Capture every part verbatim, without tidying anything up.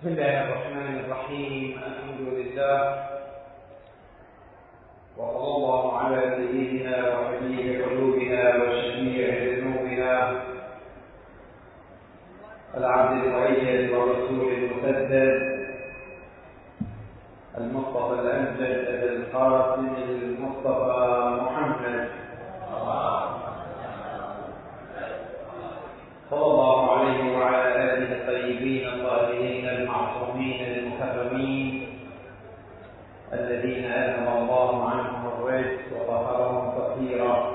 بسم الله الرحمن الرحيم. الحمد لله وصلى الله على سيدنا وحبيب قلوبنا وشفيع ذنوبنا العبد المؤيد والرسول المسدد المصطفى الأمجد أبي القاسم المصطفى محمد صلى الله عليه وعلى آله الطيبين الطاهرين المعصومين المكرمين الذين أذهب الله عنهم الرجس وطهرهم تطهيرا،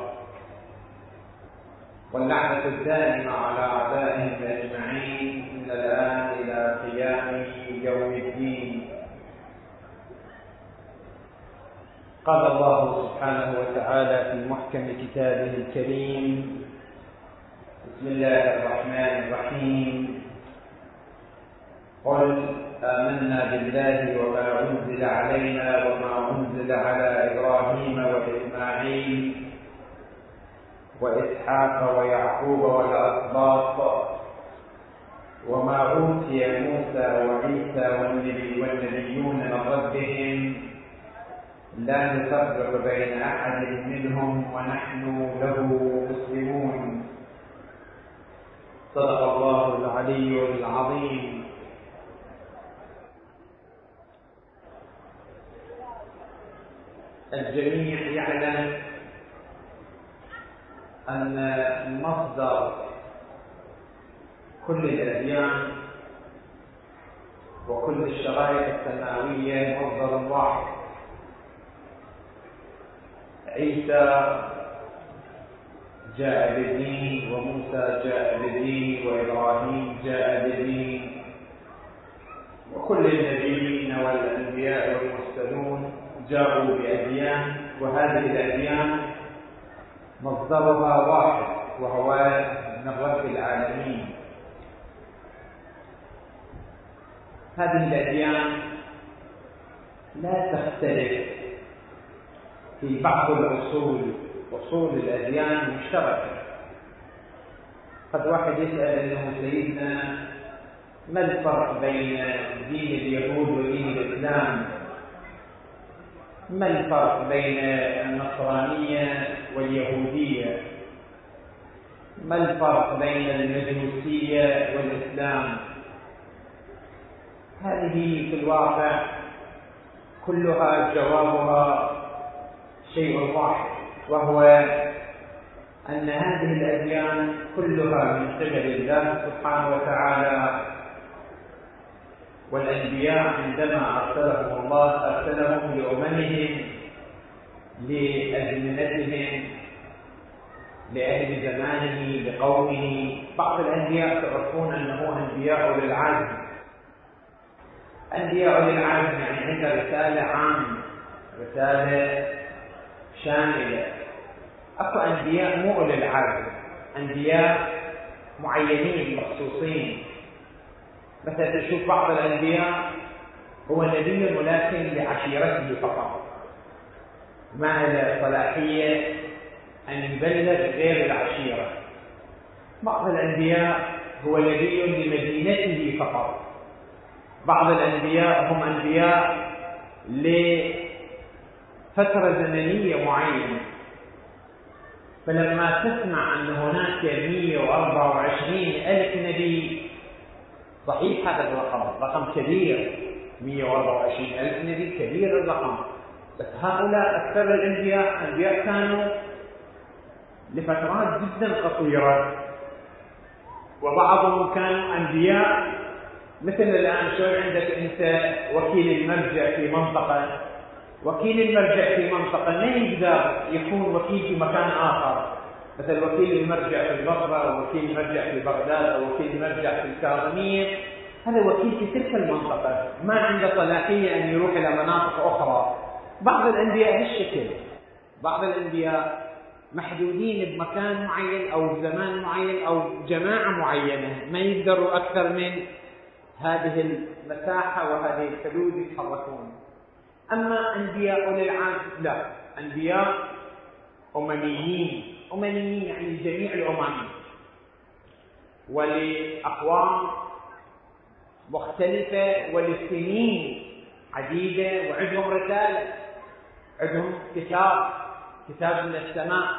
واللعنة الدائمة على أعدائهم أجمعين من الآن إلى قيام يوم الدين. قال الله سبحانه وتعالى في محكم كتابه الكريم: بسم الله الرحمن الرحيم. قل آمنا بالله وما أنزل علينا وما أنزل على إبراهيم وإسماعيل وإسحاق ويعقوب والأسباط وما أوتي موسى وعيسى والنبيون من ربهم لا نفرق بين أحد منهم ونحن له مسلمون. صدق الله العلي العظيم. الجميع يعلم أن مصدر كل الأديان وكل الشرائع السماوية مصدر واحد. عيسى جاء بالدين، وموسى جاء بالدين، وإبراهيم جاء بالدين، وكل النبيين والأنبياء والمرسلون جاءوا بأديان، وهذه الأديان مصدرها واحد وهو من رب العالمين. هذه الأديان لا تختلف في بعض الأصول، أصول الأديان مشتركة. قد واحد يسأل أنه سيدنا ما الفرق بين دين اليهود ودين الإسلام؟ ما الفرق بين النصرانية واليهودية؟ ما الفرق بين المجوسية والإسلام؟ هذه في الواقع كلها جوابها شيء واحد، وهو أن هذه الأديان كلها من قبل الله سبحانه وتعالى، والأنبياء عندما أرسلهم الله أرسلهم لأممهم لأزمنتهم لأهل زمانه لقومه. بعض الأنبياء تعرفون أنه أنبياء أولي العزم. أنبياء أولي العزم يعني عند رسالة عامة، رسالة شاملة. أكو أنبياء مو أولي العزم، أنبياء معينين مخصوصين. مثلا تشوف بعض الأنبياء هو نبي ملاكم لعشيرته فقط، ما له صلاحية أن يبلغ غير العشيرة. بعض الأنبياء هو نبي لمدينته فقط. بعض الأنبياء هم أنبياء لفترة زمنية معينة. فلما تسمع أن هناك مئة وأربعة وعشرين ألف نبي، صحيح هذا الرقم رقم كبير، مئة وأربعة وعشرين ألف نبي كبير الرقم، بس هؤلاء أكثر الأنبياء أنبياء كانوا لفترات جدا قصيرة، وبعضهم كانوا أنبياء مثل الآن. شو عندك أنت وكيل المرجع في منطقة، وكيل المرجع في منطقة ما يقدر يكون وكيل في مكان آخر، مثل وكيل المرجع في البصرة أو وكيل المرجع في بغداد أو وكيل المرجع في الكاظمية. هذا وكيل في تلك المنطقة، ما عنده صلاحية أن يروح إلى مناطق أخرى. بعض الأنبياء هالشكل، بعض الأنبياء محدودين بمكان معين أو بزمان معين أو جماعة معينة، ما يقدروا أكثر من هذه المساحة وهذه الحدود يتحركون. أما أنبياء أولي العزم لا، أنبياء أمميين. أمميين يعني جميع الأمم، ولأقوام مختلفة ولسنين عديدة، وعندهم رسالة، عندهم كتاب كتاب من السماء،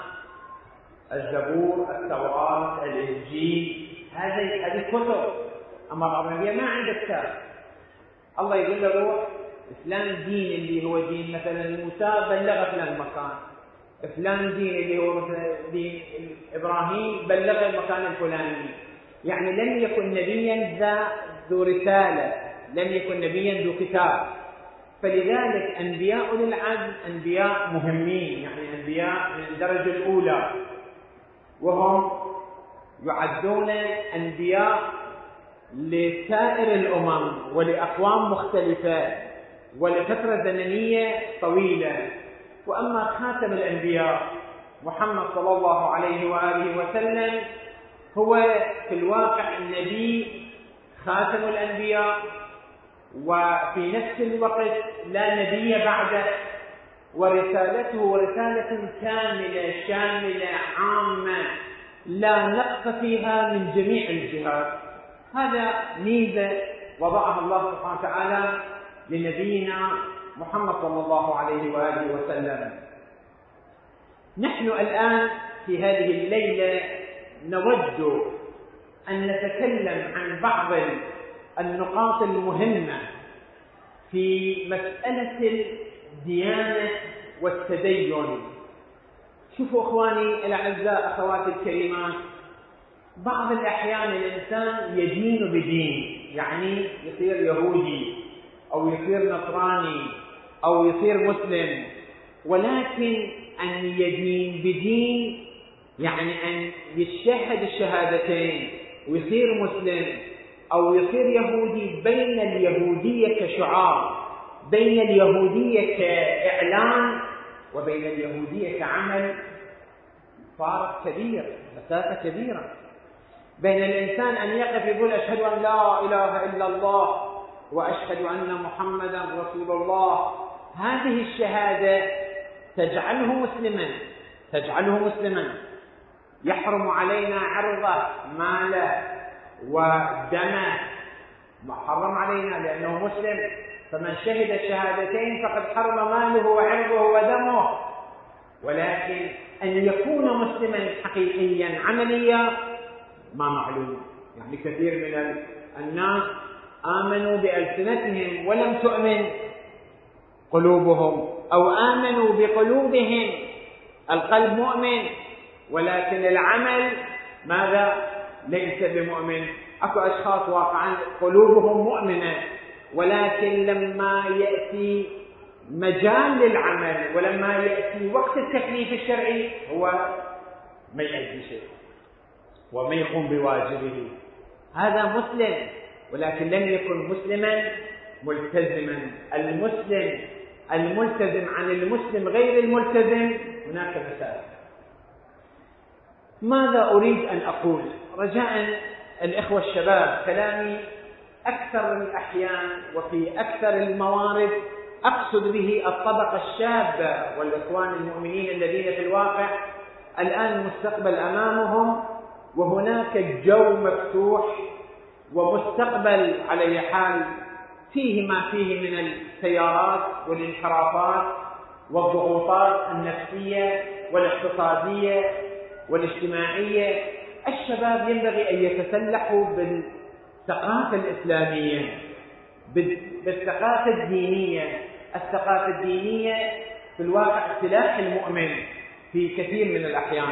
الزبور، التوراة، الإنجيل، هذه هذه كتب. أما بعض الأنبياء ما عنده كتاب. الله يقول له روح فلان دين اللي هو دين مثلا موسى بلغ فلان مكان، فلان دين اللي هو مثلا دين إبراهيم بلغ المكان الفلاني. يعني لم يكن نبيا ذا ذو رسالة، لم يكن نبيا ذو كتاب. فلذلك أنبياء أولي العزم أنبياء مهمين، يعني أنبياء من الدرجة الأولى، وهم يعدون أنبياء لسائر الأمم ولأقوام مختلفة ولفترة زمنية طويلة. وأما خاتم الأنبياء محمد صلى الله عليه وآله وسلم هو في الواقع النبي خاتم الأنبياء، وفي نفس الوقت لا نبي بعده، ورسالته رسالة كاملة شاملة عامة لا نقص فيها من جميع الجهات. هذا ميزة وضعها الله سبحانه وتعالى لنبينا محمد صلى الله عليه وآله وسلم. نحن الآن في هذه الليلة نود أن نتكلم عن بعض النقاط المهمة في مسألة الديانة والتدين. شوفوا أخواني الأعزاء، أخواتي الكريمات، بعض الأحيان الإنسان يدين بدين، يعني يصير يهودي أو يصير نصراني أو يصير مسلم، ولكن أن يدين بدين يعني أن يشهد الشهادتين ويصير مسلم أو يصير يهودي، بين اليهودية كشعار، بين اليهودية كإعلان، وبين اليهودية كعمل، فارق كبير، مسافة كبيرة. بين الإنسان أن يقف يقول أشهد أن لا إله إلا الله وأشهد أن محمدا رسول الله، هذه الشهادة تجعله مسلما، تجعله مسلما، يحرم علينا عرضه، ماله ودمه، محرم علينا لأنه مسلم. فمن شهد الشهادتين فقد حرم ماله وعرضه ودمه. ولكن أن يكون مسلما حقيقيا عمليا ما معلوم. يعني كثير من الناس آمنوا بألسنتهم ولم تؤمن قلوبهم، أو آمنوا بقلوبهم، القلب مؤمن ولكن العمل ماذا؟ ليس بمؤمن. أكو أشخاص واقعا قلوبهم مؤمنة، ولكن لما يأتي مجال للعمل ولما يأتي وقت التكليف الشرعي هو ما يأدي شيء وما يقوم بواجبه. هذا مسلم ولكن لم يكن مسلما ملتزما. المسلم الملتزم عن المسلم غير الملتزم هناك مسافة. ماذا أريد أن أقول؟ رجاء الإخوة الشباب، كلامي أكثر الأحيان وفي أكثر الموارد أقصد به الطبقة الشابة والإخوان المؤمنين الذين في الواقع الآن مستقبل أمامهم، وهناك جو مفتوح ومستقبل على أي حال فيه ما فيه من التيارات والانحرافات والضغوطات النفسية والاقتصادية والاجتماعية. الشباب ينبغي أن يتسلحوا بالثقافة الإسلامية، بالثقافة الدينية. الثقافة الدينية في الواقع سلاح المؤمن في كثير من الأحيان.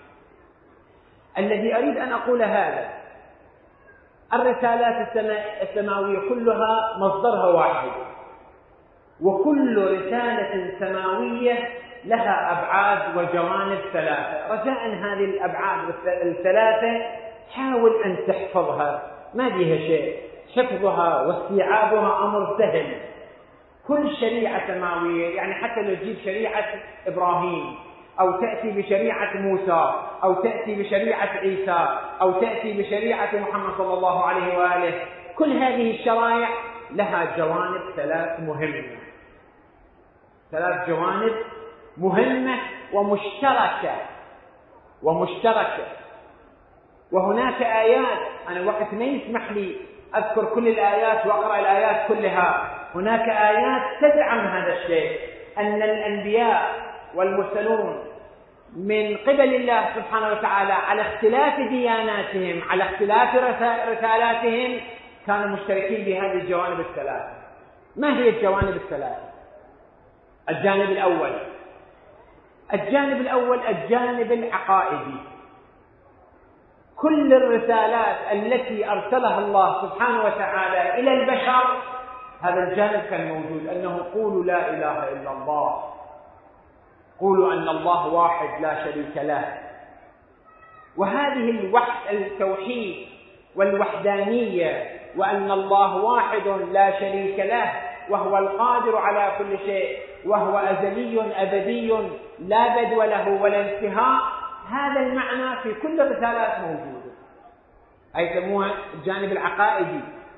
الذي أريد أن أقول هذا: الرسالات السماوية كلها مصدرها واحد، وكل رسالة سماوية لها أبعاد وجوانب ثلاثة. رجاء هذه الأبعاد الثلاثة حاول أن تحفظها، ما فيها شيء، حفظها واستيعابها أمر سهل. كل شريعة سماوية، يعني حتى لو تجيب شريعة إبراهيم أو تأتي بشريعة موسى أو تأتي بشريعة عيسى أو تأتي بشريعة محمد صلى الله عليه وآله، كل هذه الشرائع لها جوانب ثلاث مهمة، ثلاث جوانب مهمة ومشتركة ومشتركة. وهناك آيات، أنا وقت ما يسمح لي أذكر كل الآيات وأقرأ الآيات كلها. هناك آيات تدعم هذا الشيء، أن الأنبياء والمرسلون من قبل الله سبحانه وتعالى على اختلاف دياناتهم، على اختلاف رسالاتهم، كانوا مشتركين بهذه الجوانب الثلاثة. ما هي الجوانب الثلاثة؟ الجانب الأول الجانب الأول الجانب العقائدي. كل الرسالات التي أرسلها الله سبحانه وتعالى إلى البشر هذا الجانب كان موجود، أنه قولوا لا إله إلا الله، قولوا أن الله واحد لا شريك له. وهذه الوحد التوحيد والوحدانية، وأن الله واحد لا شريك له، وهو القادر على كل شيء، وهو أزلي أبدي لا بدو له ولا انتهاء، هذا المعنى في كل الرسالات موجود. أي يسموها الجانب العقائدي.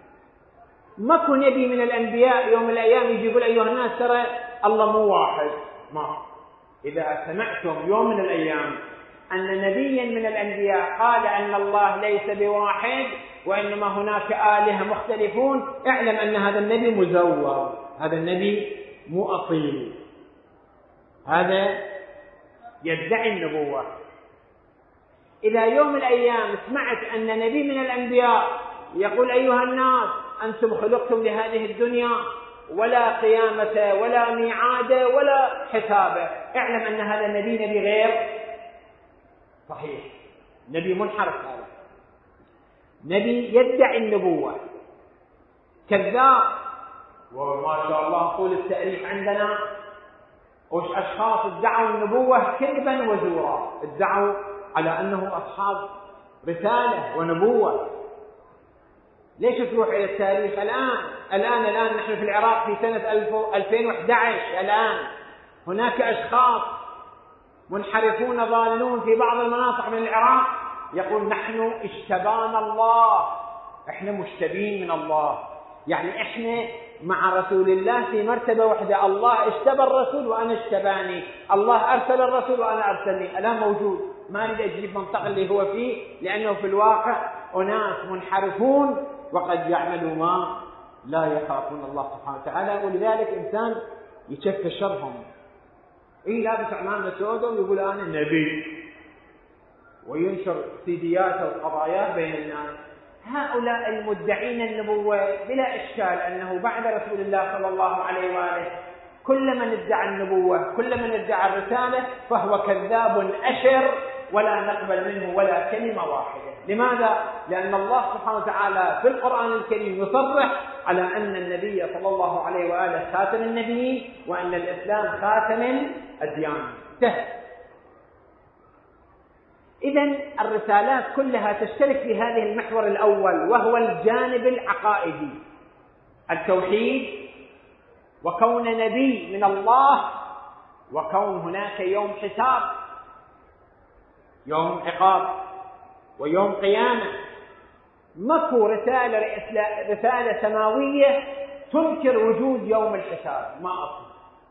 ماكو نبي من الأنبياء يوم من الأيام يجي يقول أيها الناس ترى الله مو واحد. ما إذا سمعتم يوم من الأيام أن نبيا من الأنبياء قال أن الله ليس بواحد وإنما هناك آلهة مختلفون، اعلم أن هذا النبي مزور، هذا النبي مو أصيل، هذا يدعي النبوة. إذا يوم من الأيام سمعت أن نبي من الأنبياء يقول أيها الناس أنتم خلقتم لهذه الدنيا ولا قيامة ولا ميعاد ولا حساب، اعلم أن هذا النبي نبي غير صحيح، نبي منحرف، هذا نبي يدعي النبوة، كذاب. وما شاء الله طول التاريخ عندنا وش أشخاص ادعوا النبوة كذبا وزورا، ادعوا على أنهم أصحاب رسالة ونبوة. ليش تروح إلى التاريخ الآن الآن الآن نحن في العراق في سنة ألفين وأحد عشر، الآن هناك أشخاص منحرفون ضالون في بعض المناطق من العراق يقول نحن اشتبانا الله، احنا مشتبين من الله، يعني احنا مع رسول الله في مرتبة واحدة، الله اشتبى الرسول وأنا اشتباني، الله أرسل الرسول وأنا أرسلني. الآن موجود، ما أريد أجيب منطقة اللي هو فيه، لأنه في الواقع أناس منحرفون وقد يعملوا ما لا يخافون الله سبحانه وتعالى، ولذلك إنسان يشف شرهم. إيه لابس عمامة سوداء ويقول أنا نبي، وينشر سيديات وقضايات بين الناس. هؤلاء المدعين النبوة بلا إشكال أنه بعد رسول الله صلى الله عليه وآله كل من ادعى النبوة، كل من ادعى الرسالة فهو كذاب أشر، ولا نقبل منه ولا كلمة واحدة. لماذا؟ لأن الله سبحانه وتعالى في القرآن الكريم يصرح على أن النبي صلى الله عليه وآله خاتم النبيين، وأن الإسلام خاتم الديانة. إذن الرسالات كلها تشترك في هذه المحور الأول، وهو الجانب العقائدي، التوحيد، وكون نبي من الله، وكون هناك يوم حساب، يوم عقاب ويوم قيامة. ماكو رسالة رسالة سماوية تنكر وجود يوم الحساب، ما أصل.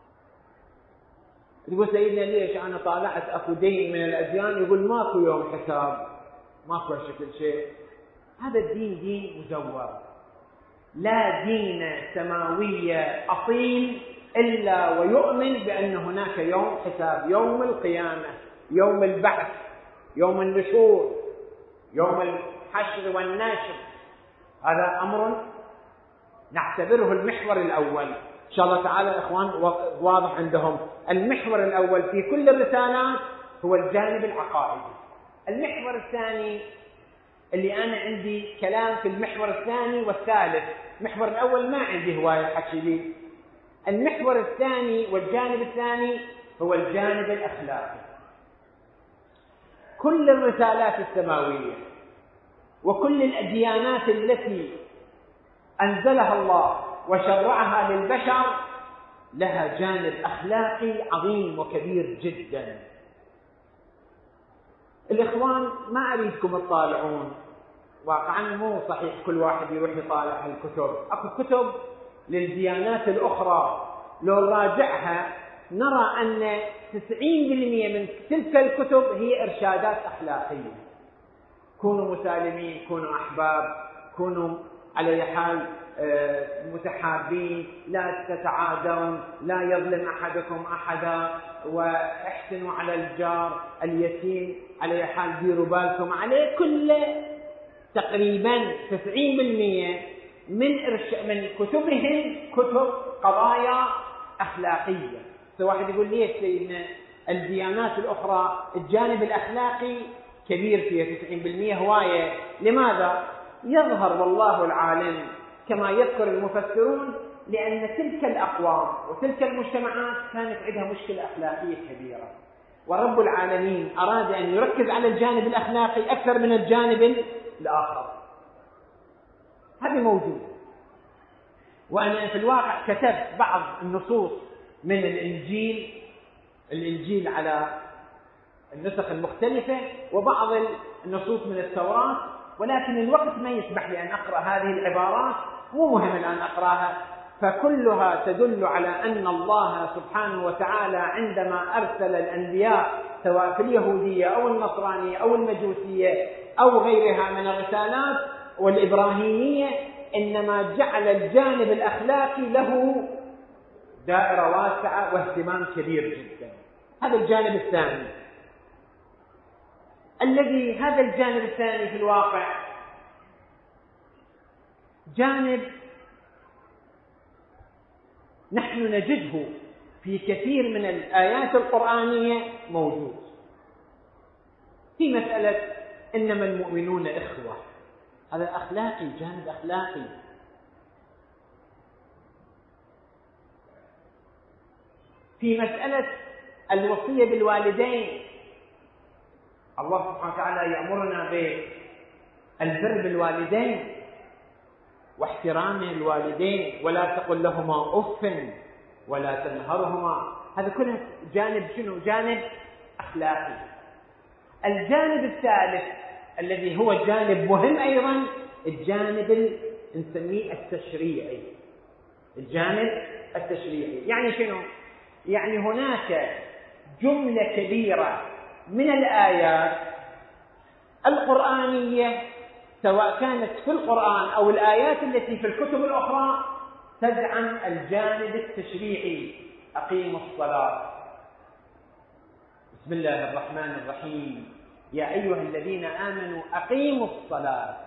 تقول سيدنا ليش أنا طالعت أكو دين من الأديان يقول ماكو يوم حساب، ماكو شكل شيء. هذا الدين دين مزور، لا دين سماوي أصيل إلا ويؤمن بأن هناك يوم حساب، يوم القيامة، يوم البعث، يوم النشور، يوم الحشر والنشر. هذا أمر نعتبره المحور الأول. إن شاء الله تعالى إخوان واضح عندهم. المحور الأول في كل الرسالات هو الجانب العقائدي. المحور الثاني اللي أنا عندي كلام في المحور الثاني والثالث، المحور الأول ما عندي هواية حكي لي. المحور الثاني والجانب الثاني هو الجانب الأخلاقي. كل الرسالات السماوية وكل الأديانات التي أنزلها الله وشرعها للبشر لها جانب أخلاقي عظيم وكبير جدا. الإخوان ما أريدكم تطالعون، واقعا مو صحيح كل واحد يروح يطالع الكتب، أكو كتب للديانات الأخرى لو راجعها نرى أن تسعين بالمئة من تلك الكتب هي إرشادات أخلاقية. كونوا مسالمين، كونوا أحباب، كونوا على أي حال متحابين، لا تتعادون، لا يظلم أحدكم أحدا، واحسنوا على الجار اليتيم، على أي حال ديروا بالكم عليه. كل تقريبا تسعين بالمئة من من كتبهم كتب قضايا أخلاقية. فواحد يقول لي سيدنا الديانات الأخرى الجانب الأخلاقي كبير فيها تسعين بالمئة هواية. لماذا؟ يظهر والله العالم كما يذكر المفسرون لأن تلك الأقوام وتلك المجتمعات كانت عندها مشكلة أخلاقية كبيرة، ورب العالمين أراد أن يركز على الجانب الأخلاقي أكثر من الجانب الآخر. هذا موجود. وأنا في الواقع كتبت بعض النصوص من الإنجيل الإنجيل على النسخ المختلفة، وبعض النصوص من التوراة، ولكن الوقت ما يسمح لي أن أقرأ هذه العبارات، مو مهم الآن أقرأها، فكلها تدل على أن الله سبحانه وتعالى عندما أرسل الأنبياء سواء في اليهودية أو النصرانية أو المجوسية أو غيرها من الرسالات والإبراهيمية، إنما جعل الجانب الأخلاقي له دائرة واسعة واهتمام كبير جدا. هذا الجانب الثاني. الذي هذا الجانب الثاني في الواقع جانب نحن نجده في كثير من الآيات القرآنية موجود في مسألة إنما المؤمنون إخوة. هذا أخلاقي، جانب أخلاقي. في مسألة الوصية بالوالدين، الله سبحانه وتعالى يأمرنا بالبر بالوالدين واحترام الوالدين، ولا تقل لهما أف ولا تنهرهما. هذا كله جانب شنو؟ جانب أخلاقي. الجانب الثالث الذي هو جانب مهم أيضا الجانب نسميه التشريعي. الجانب التشريعي يعني شنو؟ يعني هناك جملة كبيرة من الآيات القرآنية سواء كانت في القرآن أو الآيات التي في الكتب الأخرى تدعم الجانب التشريعي. أقيموا الصلاة، بسم الله الرحمن الرحيم، يا أيها الذين آمنوا أقيموا الصلاة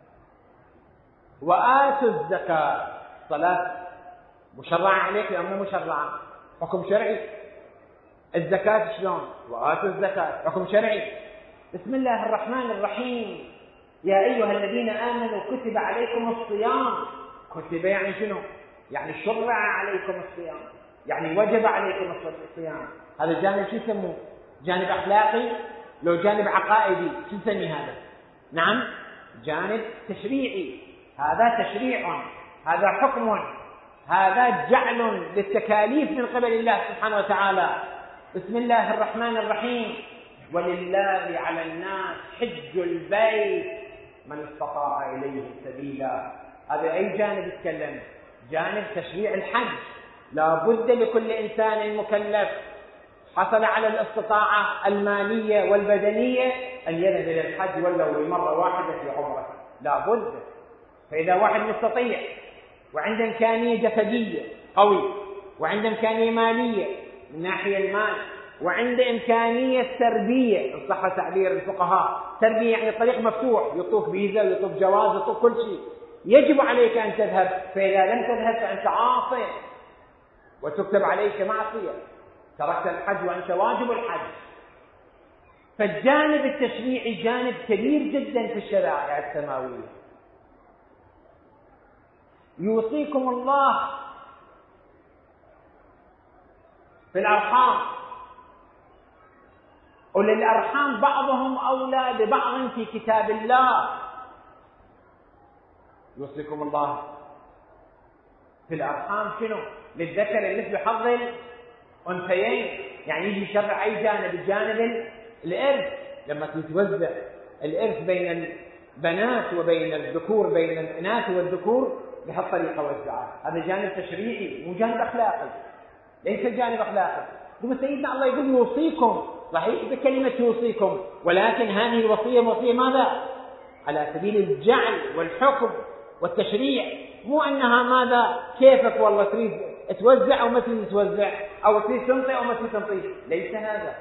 وآتوا الزكاة. الصلاة مشرعة عليك أو مو مشرعة؟ حكم شرعي. الزكاة شلون؟ وآتوا الزكاة حكم شرعي. بسم الله الرحمن الرحيم، يا أيها الذين آمنوا كتب عليكم الصيام. كتب يعني شنو؟ يعني شرع عليكم الصيام، يعني وجب عليكم الصيام. هذا الجانب شو يسموه؟ جانب أخلاقي؟ لو جانب عقائدي شو نسميه هذا؟ نعم، جانب تشريعي. هذا تشريع، هذا حكم، هذا جعل للتكاليف من قبل الله سبحانه وتعالى. بسم الله الرحمن الرحيم، ولله على الناس حج البيت من استطاع إليه سبيلا. هذا أي جانب يتكلم؟ جانب تشريع الحج. لا بد لكل إنسان مكلف حصل على الاستطاعة المالية والبدنية أن يذهب إلى الحج ولو لمرة واحدة في عمره، لا بد. فإذا واحد مستطيع وعنده إمكانية جسدية قوي وعنده إمكانية مالية من ناحية المال وعنده إمكانية تربية، إن صح تعبير الفقهاء، تربية يعني طريق مفتوح، يطوف فيزا ويطوف جواز ويطوف كل شيء، يجب عليك أن تذهب. فإذا لم تذهب فأنت عاصي وتكتب عليك معصية، تركت الحج وأنت واجب الحج. فالجانب التشريعي جانب كبير جدا في الشرائع السماوية. يوصيكم الله في الأرحام، أولي الأرحام بعضهم أولى ببعض في كتاب الله. يوصيكم الله في الأرحام شنو؟ للذكر مثل حظ الأنثيين، يعني يجي يشرع أي جانب، الجانب الإرث، لما تتوزع الإرث بين البنات وبين الذكور، بين الإناث والذكور، بهالطريقة وزعها. هذا جانب تشريعي مو جانب أخلاقي، ليس جانب أخلاقي. ثم سيدنا الله يقول يوصيكم، صحيح بكلمة يوصيكم، ولكن هذه الوصية وصية ماذا؟ على سبيل الجعل والحكم، والتشريع مو أنها ماذا كيفك والله تريد توزع أو ما تريد توزع، أو تريد تنطي أو ما تريد تنطي، ليس هذا.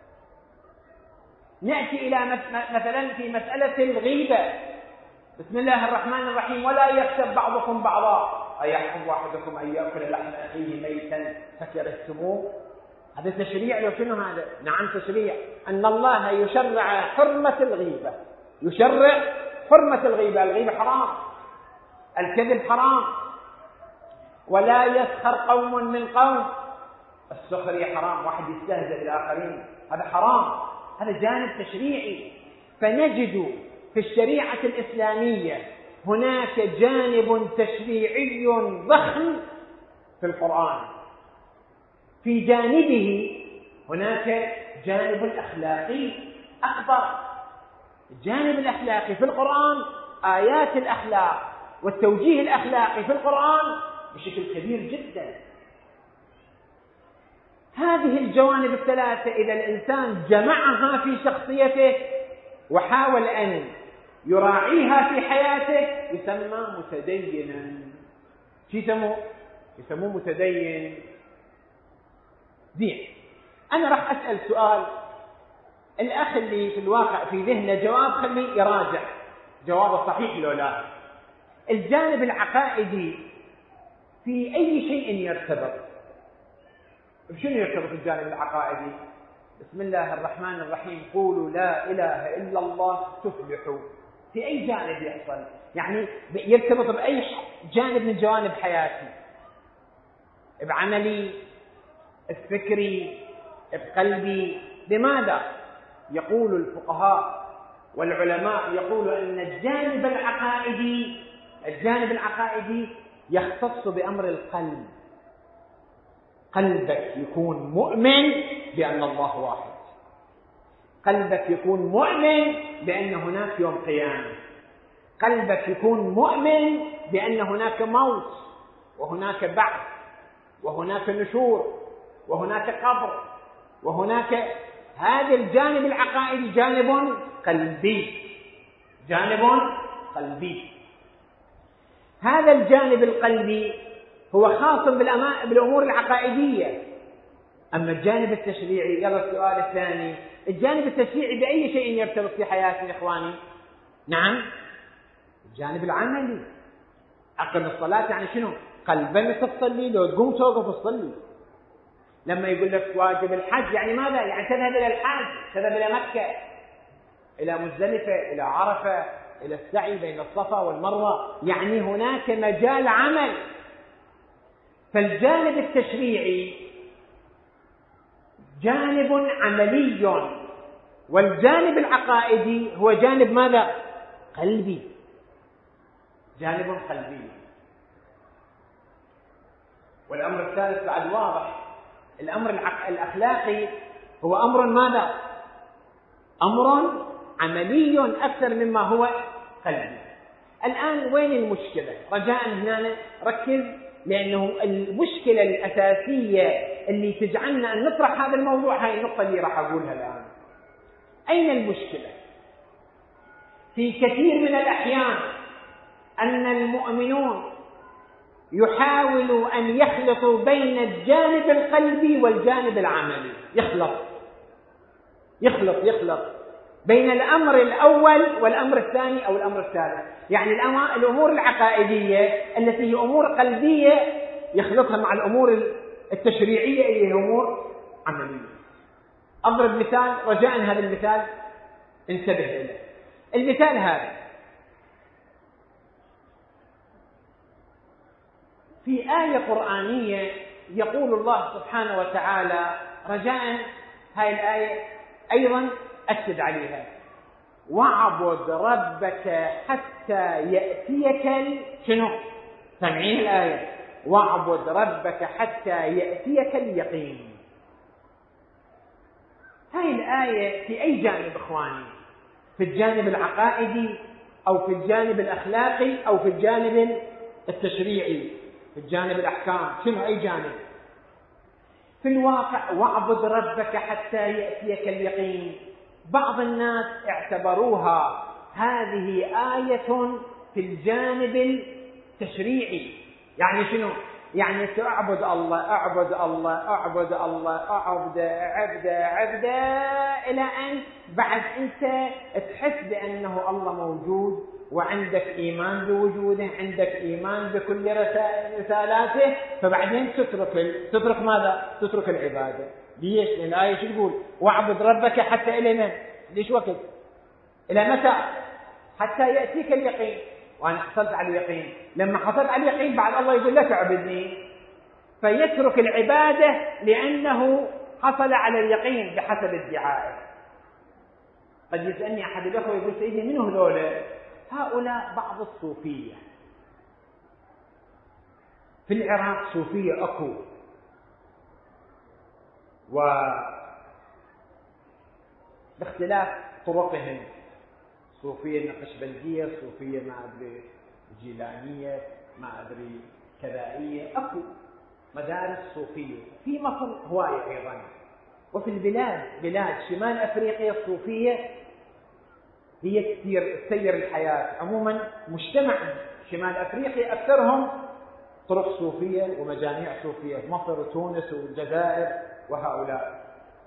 نأتي إلى مثلا في مسألة الغيبة، بسم الله الرحمن الرحيم: ولا يغتب بعضكم بعضا أيحب واحدكم أن يأكل لحم أخيه ميتا فكرهتموه. هذا تشريع لو شنو هذا؟ نعم تشريع، أن الله يشرع حرمة الغيبة، يشرع حرمة الغيبة. الغيبة حرام، الكذب حرام، ولا يسخر قوم من قوم، السخرية حرام، واحد يستهزئ بالآخرين هذا حرام، هذا جانب تشريعي. فنجد في الشريعة الإسلامية هناك جانب تشريعي ضخم في القرآن، في جانبه هناك جانب أخلاقي أكبر. الجانب الأخلاقي في القرآن، آيات الأخلاق والتوجيه الأخلاقي في القرآن بشكل كبير جدا. هذه الجوانب الثلاثة إذا الإنسان جمعها في شخصيته وحاول أن يراعيها في حياته يسمى متدينا. شو يسموه؟ يسموه متدين. زين، أنا راح أسأل سؤال، الأخ اللي في الواقع في ذهنه جواب خليه يراجع جوابه صحيح لو لا. الجانب العقائدي في أي شيء يرتبط؟ بشنو يرتبط الجانب العقائدي؟ بسم الله الرحمن الرحيم: قولوا لا إله إلا الله تفلحوا. في أي جانب يحصل؟ يعني يرتبط بأي جانب من جوانب حياتي، بعملي، بفكري، بقلبي. لماذا؟ يقول الفقهاء والعلماء يقولوا أن الجانب العقائدي الجانب العقائدي يختص بأمر القلب. قلبك يكون مؤمن بأن الله واحد، قلبك يكون مؤمن بأن هناك يوم قيامة، قلبك يكون مؤمن بأن هناك موت وهناك بعث وهناك نشور وهناك قبر وهناك. هذا الجانب العقائدي جانب قلبي، جانب قلبي. هذا الجانب القلبي هو خاص بالأمور العقائدية. أما الجانب التشريعي، يلا السؤال الثاني: الجانب التشريعي بأي شيء يرتبط في حياتنا يا إخواني؟ نعم، الجانب العملي. أقم الصلاة يعني شنو؟ قلبا تصلي، لو تقوم توقف تصلي. لما يقول لك واجب الحج يعني ماذا؟ يعني تذهب إلى الحج، تذهب إلى مكة، إلى مزدلفة، إلى عرفة، إلى السعي بين الصفا والمروة، يعني هناك مجال عمل. فالجانب التشريعي جانب عملي، والجانب العقائدي هو جانب ماذا؟ قلبي، جانب قلبي. والأمر الثالث بعد واضح، الأمر الأخلاقي هو أمر ماذا؟ أمر عملي أكثر مما هو قلبي. الآن وين المشكلة؟ رجاء هنا ركز، لأنه المشكلة الأساسية اللي تجعلنا أن نطرح هذا الموضوع هاي النقطة اللي راح أقولها الآن. أين المشكلة؟ في كثير من الأحيان أن المؤمنون يحاولوا أن يخلطوا بين الجانب القلبي والجانب العملي، يخلط يخلط يخلط بين الأمر الأول والأمر الثاني أو الأمر الثالث. يعني الأمور العقائدية التي هي أمور قلبية يخلطها مع الأمور التشريعية اللي هي أمور عملية. أضرب مثال، رجاء هذا المثال انتبه إليه. المثال هذا: في آية قرآنية يقول الله سبحانه وتعالى، رجاء هاي الآية أيضا أكد عليها: واعبد ربك حتى يأتيك شنو؟ سمعين الآية: واعبد ربك حتى يأتيك اليقين. هاي الآية في أي جانب إخواني؟ في الجانب العقائدي أو في الجانب الأخلاقي أو في الجانب التشريعي، في الجانب الأحكام؟ شنو أي جانب؟ في الواقع واعبد ربك حتى يأتيك اليقين. بعض الناس اعتبروها هذه آية في الجانب التشريعي. يعني شنو؟ يعني تعبد الله اعبد الله اعبد الله اعبد عبد عبد إلى أن بعد أنت تحس بأنه الله موجود وعندك إيمان بوجوده، عندك إيمان بكل رسالاته، فبعدين تترك تترك ماذا؟ تترك العبادة. ليش؟ لأن الآية شو تقول؟ واعبد ربك حتى إلى من؟ ليش وقت؟ إلى متى؟ حتى يأتيك اليقين. وأنا حصلت على اليقين، لما حصلت على اليقين بعد الله يقول لا تعبدني، فيترك العبادة لأنه حصل على اليقين بحسب ادعائه. قد يسألني أحد الأخوة يقول سيدي من هذول؟ هؤلاء بعض الصوفية في العراق، صوفية أكو، وباختلاف طرقهم، صوفية نقشبندية، صوفية ما أدري جيلانية، ما أدري كذائية، أكو مدارس صوفية في مصر هواية أيضا، وفي البلاد بلاد شمال أفريقيا الصوفية هي تسير تسير الحياة عموما. مجتمع شمال أفريقيا أكثرهم طرق صوفية ومجاميع صوفية، مصر وتونس والجزائر وهؤلاء.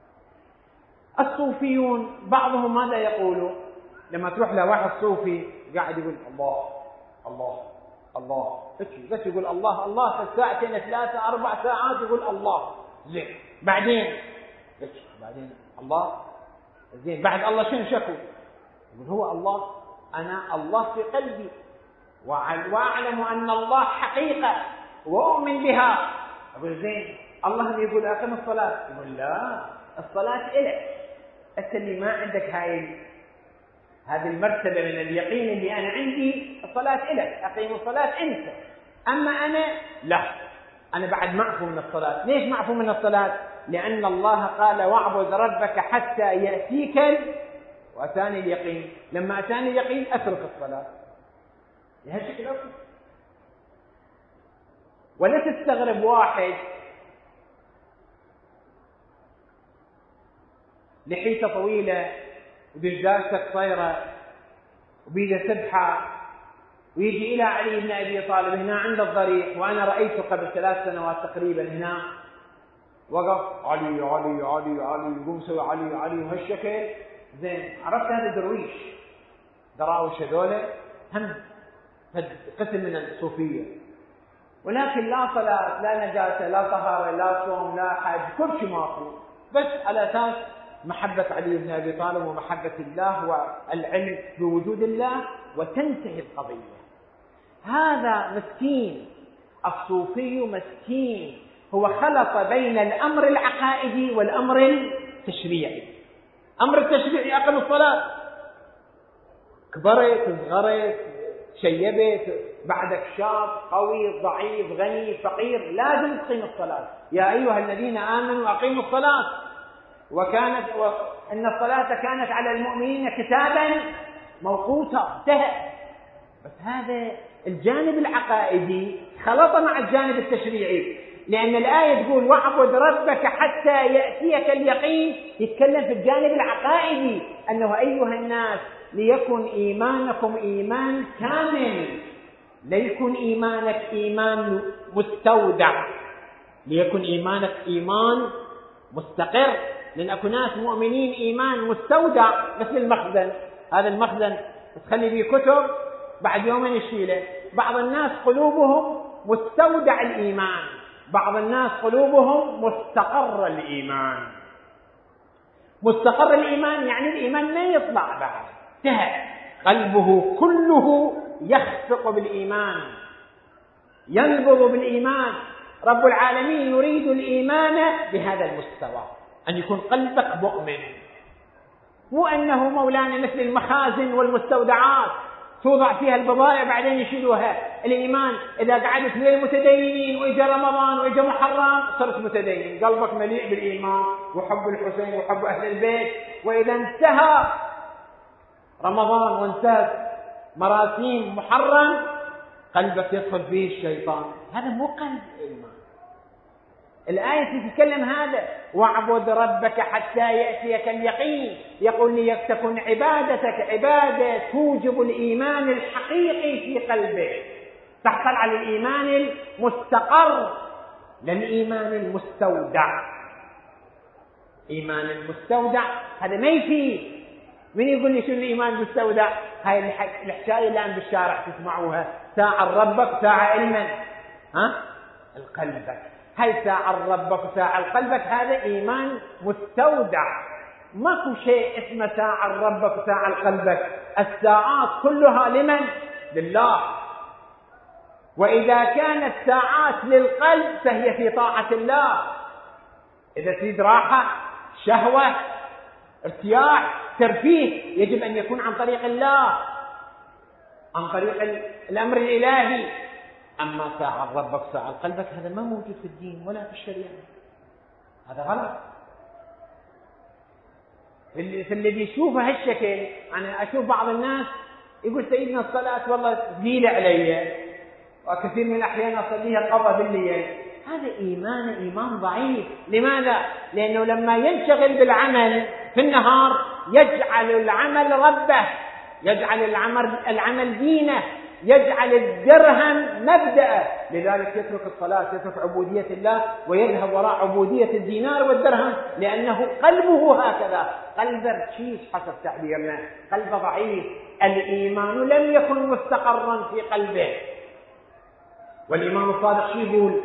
الصوفيون بعضهم ماذا يقولوا؟ لما تروح لواحد صوفي قاعد يقول الله الله الله، بس يقول الله الله في ساعتين ثلاثة أربع ساعات يقول الله، زين بعدين بعدين الله زين بعد الله شنو شكو؟ يقول هو الله، أنا الله في قلبي وأعلم أن الله حقيقة وأؤمن بها. أقول زين الله يقول أقم الصلاة، يقول لا الصلاة إلك أنت اللي ما عندك هاي هذه المرتبة من اليقين اللي أنا عندي، الصلاة إلك أقيم الصلاة أنت، أما أنا لا، أنا بعد معفو من الصلاة. ليش معفو من الصلاة؟ لأن الله قال واعبد ربك حتى يأتيك وأتاني اليقين، لما أتاني اليقين أترك الصلاة بهالشكل أصلا. ولا تستغرب واحد لحيته طويلة وبجدارته قصيرة وبيده سبحة ويجي إلى علي بن أبي طالب هنا عند الضريح، وأنا رأيته قبل ثلاث سنوات تقريبا هنا، وقف علي علي علي علي يقوم سوي علي علي وهالشكل. زين عرفت هذا درويش، دراوش هذول هم قسم من الصوفية، ولكن لا صلاة لا نجاة لا طهارة لا صوم لا حج، كل شيء ماكو، بس على أساس محبة علي بن أبي طالب ومحبة الله والعلم بوجود الله، وتنتهي القضية. هذا مسكين، الصوفي مسكين، هو خلط بين الأمر العقائدي والأمر التشريعي. أمر التشريعي أقم الصلاة، كبرت صغرت شيبت بعدك شاب قوي ضعيف غني فقير لازم تقيم الصلاة. يا أيها الذين آمنوا أقيموا الصلاة، وكانت وإن الصلاة كانت على المؤمنين كتابا موقوتا، انتهى. بس هذا الجانب العقائدي خلط مع الجانب التشريعي، لأن الآية تقول واعبد ربك حتى يأتيك اليقين، يتكلم في الجانب العقائدي أنه أيها الناس ليكن إيمانكم إيمان كامل، ليكن إيمانك إيمان مستودع، ليكن إيمانك إيمان مستقر، لأن أكو ناس مؤمنين إيمان مستودع مثل المخزن، هذا المخزن تخلي فيه كتب بعد يومين يشيله. بعض الناس قلوبهم مستودع الإيمان، بعض الناس قلوبهم مستقر الإيمان. مستقر الإيمان يعني الإيمان ما يطلع بعد، انتهى، قلبه كله يخفق بالإيمان ينبض بالإيمان. رب العالمين يريد الإيمان بهذا المستوى، أن يكون قلبك مؤمن، مو أنه مولانا مثل المخازن والمستودعات توضع فيها البضائع بعدين يشيلوها. الإيمان إذا قعدت بين المتدينين وإجا رمضان وإجا محرم صرت متدين، قلبك مليء بالإيمان وحب الحسين وحب أهل البيت، وإذا انتهى رمضان وانتهت مراسيم محرم قلبك يدخل فيه الشيطان، هذا مو قلب إيمان. الآية تتكلم هذا، واعبد ربك حتى يأتيك اليقين. يقول لي تكن عبادتك عبادة توجب الإيمان الحقيقي في قلبك، تحصل على الإيمان المستقر لا الإيمان المستودع. إيمان المستودع هذا ما يفيد. من يقول لي شو الإيمان المستودع؟ هاي الحكاية الآن بالشارع تسمعوها، ساعة ربك ساعة علما، ها القلبك، هاي ساعة ربك ساعة قلبك، هذا إيمان مستودع. ماكو شيء اسمه ساعة ربك ساعة قلبك، الساعات كلها لمن؟ لله. وإذا كانت ساعات للقلب فهي في طاعة الله. إذا تريد راحة، شهوة، ارتياح، ترفيه، يجب أن يكون عن طريق الله، عن طريق الأمر الإلهي. أما ساعة ربك ساعة قلبك هذا ما موجود في الدين ولا في الشريعة، هذا غلط. فالذي يشوفه هالشكل، أنا أشوف بعض الناس يقول سيدنا الصلاة والله ثقيلة علي، وكثير من الأحيان أصليها قضى بالليل. هذا إيمان إيمان ضعيف. لماذا؟ لأنه لما ينشغل بالعمل في النهار يجعل العمل ربه، يجعل العمل, العمل دينه، يجعل الدرهم مبدأه. لذلك يترك الصلاة، يترك عبودية الله ويذهب وراء عبودية الدينار والدرهم، لأنه قلبه هكذا، قلبه رشيش حسب تعبيرنا، قلبه ضعيف. الإيمان لم يكن مستقرا في قلبه. والإمام الصادق شو يقول؟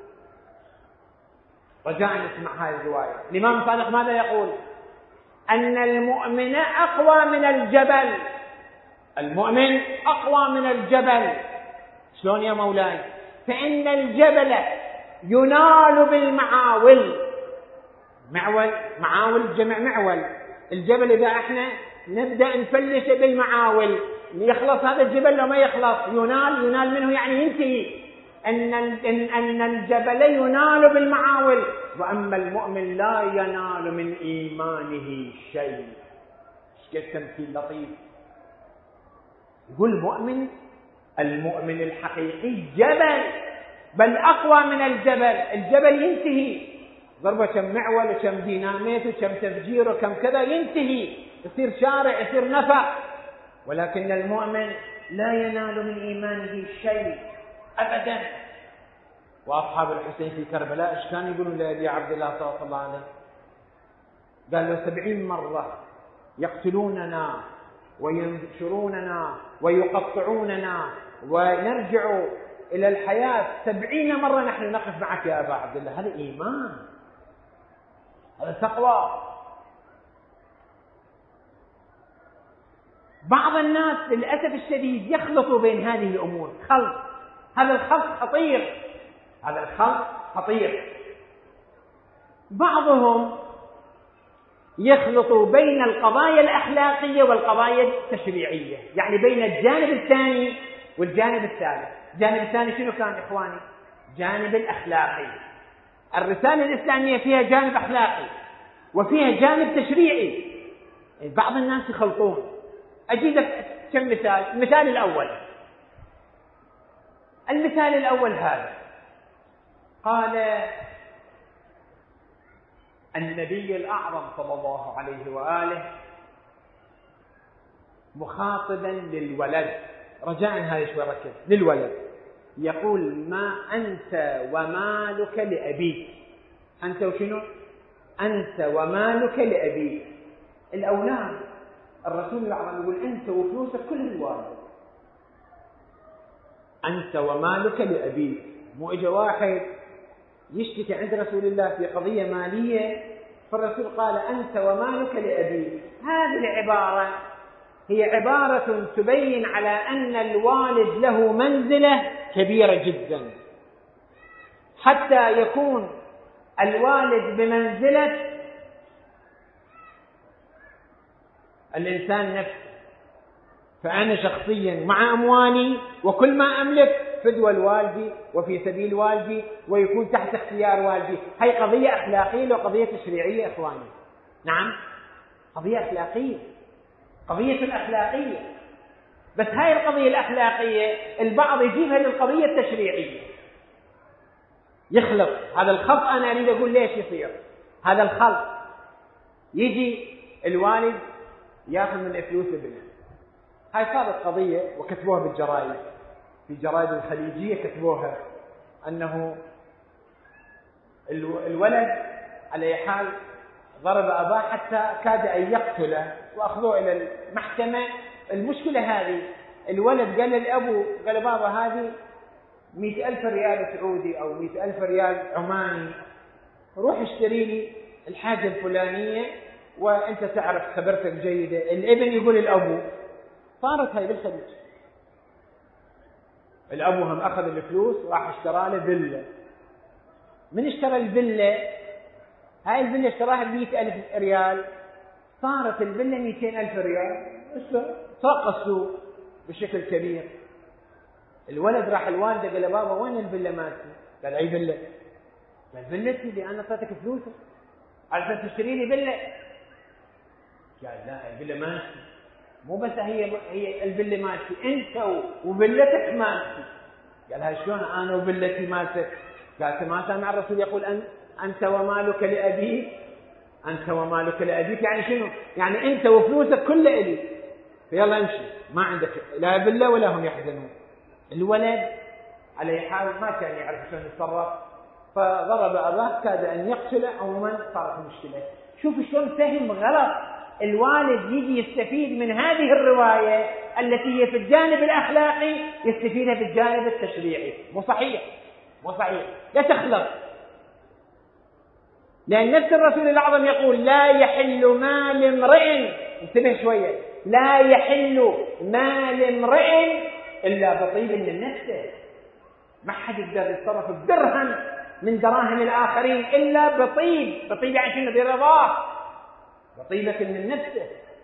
رجاء نسمع هذه الرواية. الإمام الصادق ماذا يقول؟ أن المؤمن أقوى من الجبل. المؤمن أقوى من الجبل. شلون يا مولاي؟ فإن الجبل ينال بالمعاول. معول، معاول جمع معول. الجبل إذا احنا نبدأ نفلش بالمعاول يخلص هذا الجبل لو ما يخلص، ينال، ينال منه يعني ينتهي. أن أن الجبل ينال بالمعاول، وأما المؤمن لا ينال من إيمانه شيء. ايش قد تمثيل لطيف. يقول المؤمن، المؤمن الحقيقي جبل، بل أقوى من الجبل. الجبل ينتهي، ضربة كم معول وكم ديناميت وكم تفجير وكم كذا ينتهي، يصير شارع، يصير نفق. ولكن المؤمن لا ينال من إيمانه شيء أبدا. وأصحاب الحسين في كربلاء إيش كانوا يقولون لأبي عبد الله صلى الله عليه وسلم؟ قال له سبعين مرة يقتلوننا وينشروننا ويقطعوننا ونرجع إلى الحياة، سبعين مرة نحن نقف معك يا أبا عبد الله. هذا إيمان، هذا تقوى. بعض الناس للأسف الشديد يخلطوا بين هذه الأمور، خلط. هذا الخلط خطير، هذا الخلط خطير. بعضهم يخلط بين القضايا الأخلاقية والقضايا التشريعية، يعني بين الجانب الثاني والجانب الثالث. الجانب الثاني شنو كان إخواني؟ جانب الأخلاقي. الرسالة الإسلامية فيها جانب أخلاقي وفيها جانب تشريعي. بعض الناس يخلطون. أجيب كم مثال. المثال الأول، المثال الأول هذا، قال النبي الأعظم صلى الله عليه وآله مخاطبا للولد، رجاء هذا شوي ركز، للولد يقول: ما أنت ومالك لأبيك. أنت وشنو؟ أنت ومالك لأبيك. الأولاد، الرسول الأعظم يقول أنت وفلوسك كل الوالد. أنت ومالك لأبيك. مو إجا واحد يشتكي عند رسول الله في قضية مالية، فالرسول قال أنت ومالك لأبيك. هذه العبارة هي عبارة تبين على أن الوالد له منزلة كبيرة جدا، حتى يكون الوالد بمنزلة الإنسان نفسه. فأنا شخصيا مع أموالي وكل ما أملك فدوى والدي وفي سبيل والدي ويكون تحت اختيار والدي. هي قضية أخلاقية وقضية تشريعية إخواني. نعم، قضية أخلاقية، قضية الأخلاقية. بس هاي القضية الأخلاقية البعض يجيبها للقضية التشريعية. يخلط هذا الخلط. أنا أريد أقول ليش يصير هذا الخلط. يجي الوالد ياخذ من الفلوس ابنه. هاي صارت قضية وكتبوها بالجرائد، في جرائد الخليجية كتبوها أنه الولد على أي حال ضرب أباه حتى كاد أن يقتله وأخذوه إلى المحكمة. المشكلة هذه الولد قال للأبو، قال بابا هذه مئة ألف ريال سعودي أو مئة ألف ريال عماني، روح اشتري لي الحاجة الفلانية وأنت تعرف خبرتك جيدة. الابن يقول الأبو. صارت هاي بالخليج. الأبو هم أخذ الفلوس راح اشترى له فيلا. من اشترى الفيلا؟ هاي الفيلا اشتراها بمئة ألف ريال، صارت الفيلا مئتين ألف ريال. ساق السوق بشكل كبير. الولد راح الوالده قال له بابا وين الفيلا مالتي؟ قال اي فيلا؟ قال فيلتي اللي انا اعطيتك فلوسها عشان تشتري لي فيلا. قال لا الفيلا مالتي، مو بس هي هي الفيلا مالتي، انت وفيلتك مالتي. قال هاي شلون انا وفيلتي مالتك؟ قال ما سمع الرسول يقول أن انت ومالك لابيك، انت ومالك لابيك، يعني شنو؟ يعني انت وفلوسك كلها الي، فيلا امشي ما عندك لا فيلا ولا هم يحزنون. الولد على أي حال ما كان يعرف شلون يتصرف، فضرب أباه كاد أن يقتله. عموما صارت مشكلة. شوف شلون فهم غلط. الوالد يجي يستفيد من هذه الرواية التي هي في الجانب الأخلاقي، يستفيدها في الجانب التشريعي. مو صحيح، مو صحيح، لا تخلط. لأن نفس الرسول الأعظم يقول لا يحل مال امرئ، انتبه شوية، لا يحل مال امرئ إلا بطيب من نفسه. ما حد يقدر يتصرف بدرهم من دراهم الآخرين إلا بطيب. بطيب يعني شنو؟ برضاه، بطيبك من نفسه.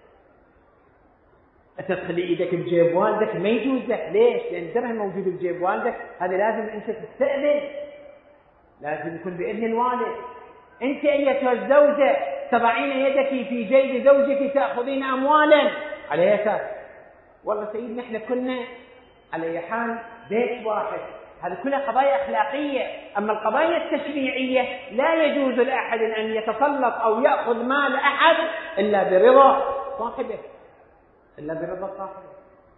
تدخلي إيدك بجيب والدك ما يجوز لك. ليش؟ لأن درهم موجود بجيب والدك، هذا لازم أنت تستأذن، لازم يكون بإذن الوالد. أنت أيتها الزوجة تضعين يدك في جيب زوجك تأخذين أموالا على أساس والله سيدنا احنا كنا على أي حال بيت واحد. هذه كلها قضايا أخلاقية. أما القضايا التشريعية لا يجوز لأحد أن يتسلط أو يأخذ مال أحد إلا برضا صاحبه، إلا برضا صاحبه.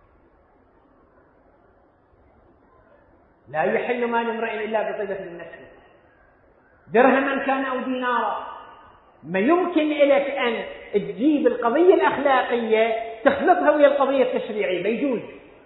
لا يحل مال امرئ إلا بطيبة من نفسه، درهما كان أو دينارا. ما يمكن لك أن تجيب القضية الأخلاقية تخلطها ويا القضية التشريعية، ما يجوز.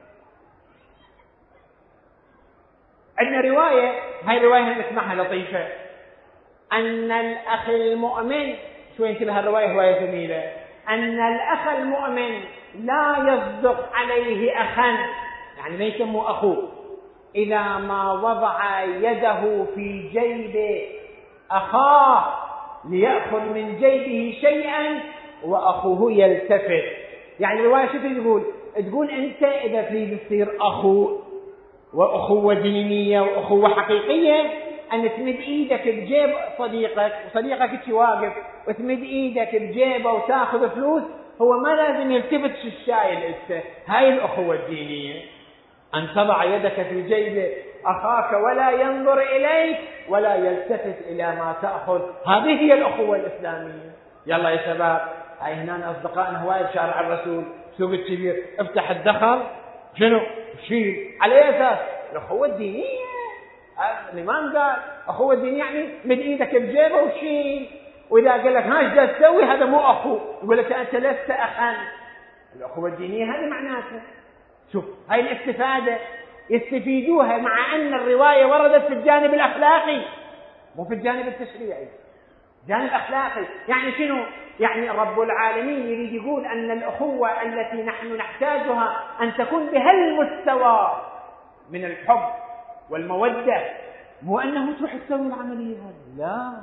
عندنا رواية، هاي الرواية نسمعها لطيفة، أن الأخ المؤمن، شو انتبه الرواية رواية جميلة، أن الأخ المؤمن لا يصدق عليه أخا، يعني ما يسموه أخوه، إذا ما وضع يده في جيب أخاه ليأخذ من جيبه شيئا وأخوه يلتفت. يعني الرواية شو تقول؟ تقول أنت إذا تريد تصير أخو وأخوة دينية وأخوة حقيقية، أن تمد إيدك بجيب صديقك وصديقك واقف وتمد إيدك بجيبه وتأخذ فلوس، هو ما لازم يلتفت شو الشايل أنت. هاي الأخوة الدينية، أن تضع يدك في جيب أخاك ولا ينظر إليك ولا يلتفت إلى ما تأخذ. هذه هي الأخوة الإسلامية. يلا يا شباب، هاي هنا أصدقائنا هواي بشارع الرسول سوق الكبير، افتح الدخل شنو شيل على أساس الأخوة الدينية. الإمام قال أخوة الدينية يعني من إيدك بجيبه وشيل، وإذا قال لك ها ايش جالس تسوي هذا مو أخو، يقول لك أنت لست أخا. الأخوة الدينية هذه معناتها. شوف هاي الاستفادة يستفيدوها، مع أن الرواية وردت في الجانب الأخلاقي مو في الجانب التشريعي. جانب أخلاقي يعني شنو؟ يعني رب العالمين يريد يقول أن الأخوة التي نحن نحتاجها أن تكون بهالمستوى من الحب والمودة، مو أنه تروح تسوي العملية هذه. لا،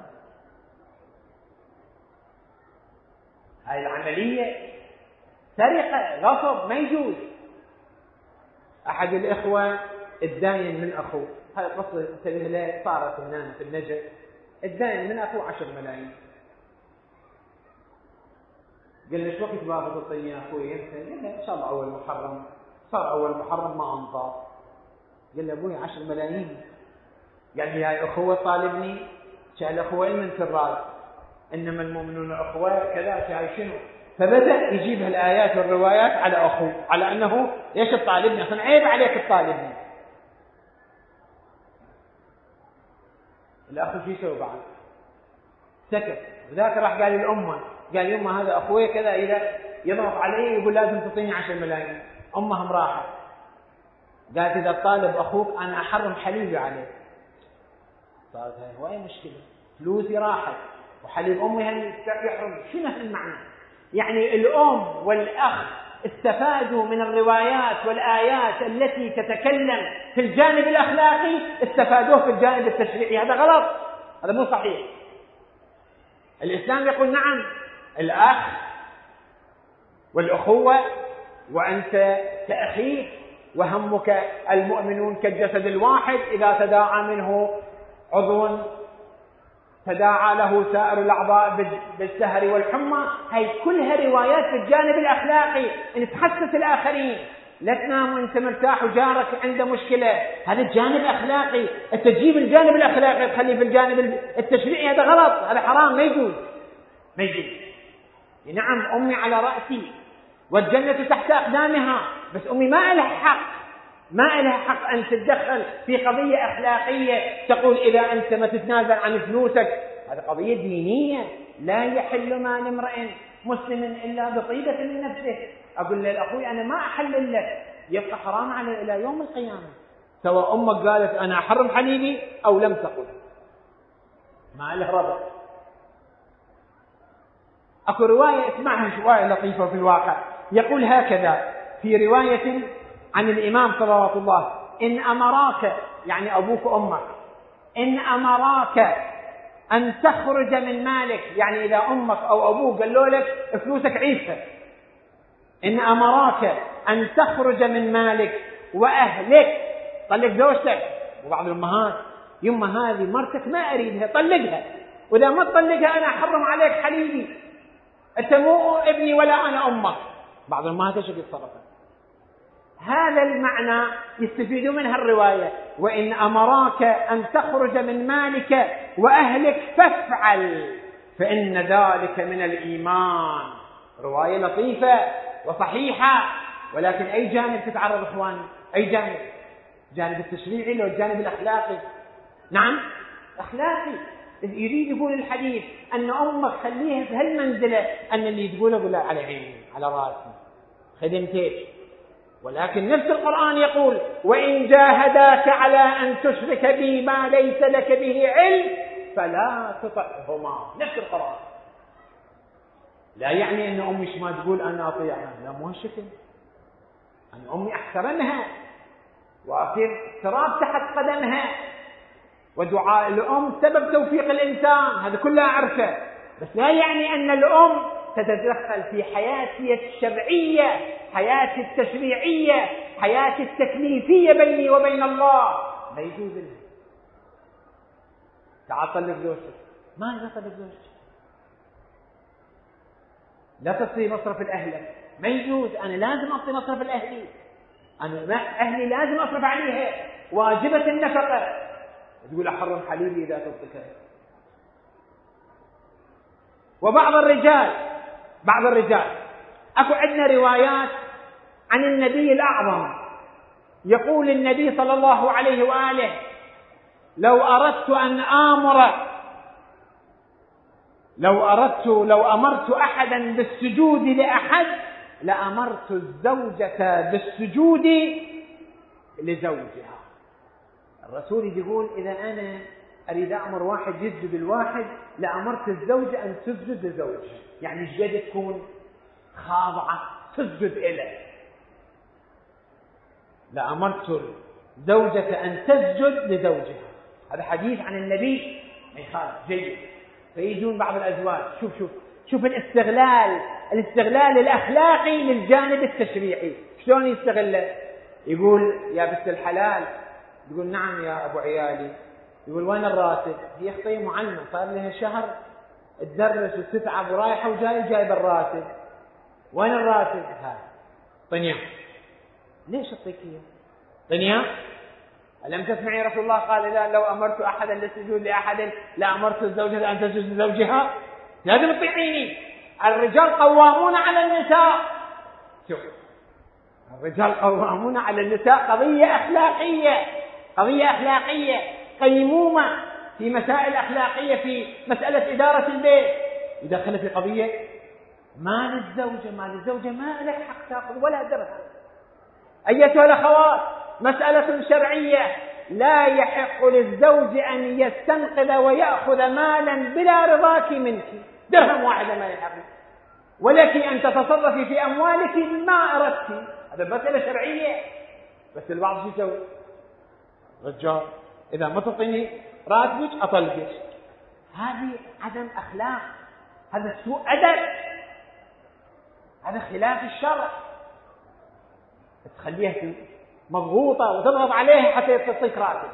هاي العملية سرقة غصب ما يجوز. أحد الإخوة الداين من أخوه، هاي قصة سبيلة صارت هنا في النجف، الداين من أخوه عشر ملايين. قال له شو وقت بابا تعطيني يا أخوي؟ قال له إن شاء الله أول محرم. صار أول محرم ما أنطر. قال له أبوي عشر ملايين قال لي هاي أخوة طالبني، شال أخوة من في الراس، إنما المؤمنون أخوة كذا، هاي شنو؟ فبدأ يجيب الآيات والروايات على أخوه، على أنه ليش تطالبني؟ أصلا عيب عليك تطالبني. الأخ شو يسوي بعد؟ سكت. وذاك راح قال للأمة، قال يمه هذا أخوي كذا، إذا يضغط علي يقول لازم تعطيني عشر ملايين. أمهم راحت قالت إذا طالب أخوك أنا أحرم حليبي عليه. صارت هاي هو أي مشكلة؟ فلوسي راحت وحليب أمي هل يحرم؟ شنو المعنى؟ يعني الأم والأخ استفادوا من الروايات والآيات التي تتكلم في الجانب الأخلاقي، استفادوه في الجانب التشريعي. هذا غلط، هذا مو صحيح. الإسلام يقول نعم الأخ والأخوة وأنت كأخيك وهمك المؤمنون كالجسد الواحد، إذا تداعى منه عضو تداعى له سائر الأعضاء بالسهر والحمى. هاي كلها روايات في الجانب الأخلاقي، إن تحسس الآخرين. لا تنام وانت مرتاح وجارك عنده مشكلة، هذا الجانب أخلاقي. انت تجيب الجانب الأخلاقي تخليه في الجانب التشريعي، هذا غلط، هذا حرام، ما يجوز ما يجوز. نعم أمي على رأسي والجنة تحت أقدامها، بس أمي ما لها حق ما لها حق أن تتدخل في قضية أخلاقية تقول إذا أنت ما تتنازل عن فلوسك. هذه قضية دينية، لا يحل مال امرئ مسلم إلا بطيبة من نفسه. أقول للأخوي أنا ما أحلل لك، يبقى حرام على إلى يوم القيامة، سواء أمك قالت أنا أحرم حليبي أو لم تقل، ما له ربط. أكو رواية اسمعها شوية لطيفة في الواقع، يقول هكذا في رواية عن الإمام صلوات الله: إن أمراك، يعني أبوك وأمك، إن أمراك أن تخرج من مالك، يعني إذا أمك أو أبوك قالوا لك فلوسك عيسى، إن أمراك أن تخرج من مالك وأهلك، طلق زوجتك. وبعض الأمهات يمه هذه مرتك ما أريدها طلقها، وإذا ما تطلقها أنا أحرم عليك حليبي، أنت مو ابني ولا أنا أمك. بعض الأمهات ايش يتصرفون؟ هذا المعنى يستفيد منها الرواية: وإن أمراك أن تخرج من مالك وأهلك فافعل فإن ذلك من الإيمان. رواية لطيفة وصحيحة، ولكن أي جانب تتعرض إخواني؟ أي جانب؟ جانب التشريعي لو الجانب الأخلاقي؟ نعم أخلاقي. يريد يقول الحديث أن أمك خليها في هالمنزلة، أن اللي تقوله قول على عيني على راسي خدمتك. ولكن نفس القرآن يقول: وإن جاهداك على أن تشرك بي ما ليس لك به علم فلا تطعهما. نفس القرآن. لا يعني أن أمي ما تقول أنا أطيعها، لا مو هالشكل. أن أمي أحترمها وأصير تراب تحت قدمها، ودعاء الأم سبب توفيق الإنسان، هذا كله أعرفه. بس لا يعني أن الأم تتدخل في حياتي الشرعية، حياتي التشريعية، حياتي التكليفية بيني وبين الله، ما يجوز لها. تعال طلق زوجتك، ما لا طلق زوجتك، لا تصري مصرف الأهلك، ما يجوز. أنا لازم أعطي مصرف الأهلي، أنا أهلي لازم أصرف عليها، واجبة النفقة. تقول أحرم حليبي إذا تبقى. وبعض الرجال بعض الرجال أكو عندنا روايات عن النبي الأعظم، يقول النبي صلى الله عليه وآله: لو أردت أن آمر لو أردت لو أمرت أحدا بالسجود لأحد لأمرت الزوجة بالسجود لزوجها. الرسول يقول إذا أنا أريد أمر واحد يسجد الواحد لأمرت الزوجة أن تسجد لزوجها، يعني جد تكون خاضعة تسجد إليه. لأمرت الزوجة أن تسجد لزوجها. هذا حديث عن النبي ما يخالف، جيد. فيجون بعض الأزواج، شوف شوف شوف الاستغلال الاستغلال الأخلاقي للجانب التشريعي، شلون يستغله؟ يقول يا بنت الحلال، يقول نعم يا أبو عيالي، يقول وين الراتب؟ هي خطية معلمة صار لها شهر تدرس وتتعب ورايحة وجاية جايبة الراتب، وين الراتب؟ ها طنيا. ليش تعطيك اياه؟ طنيا ألم تسمعي رسول الله قال لا لو أمرت أحدا للسجود لأحد لأمرت الزوجة أن تسجد لزوجها؟ لازم تطيعيني. الرجال قوامون على النساء. شوف، الرجال قوامون على النساء قضية أخلاقية، قضية أخلاقية، قيمومة في مسائل أخلاقية في مسألة إدارة البيت. يدخل في قضية مال الزوجة، مال الزوجة ما لك حق تأخذ ولا درهم. أيتها الأخوات، مسألة شرعية، لا يحق للزوج أن يستنقذ ويأخذ مالا بلا رضاك منك، درهم واحد ما يحق، ولك أن تتصرفي في أموالك ما أردت. هذا مسألة شرعية. بس البعض شو يسوي؟ رجال إذا ما تعطيني راتبك أطلقك. هذه عدم أخلاق، هذا سوء أدب، هذا خلاف الشرع. تخليها مضغوطة وتضغط عليها حتى تعطيك راتب.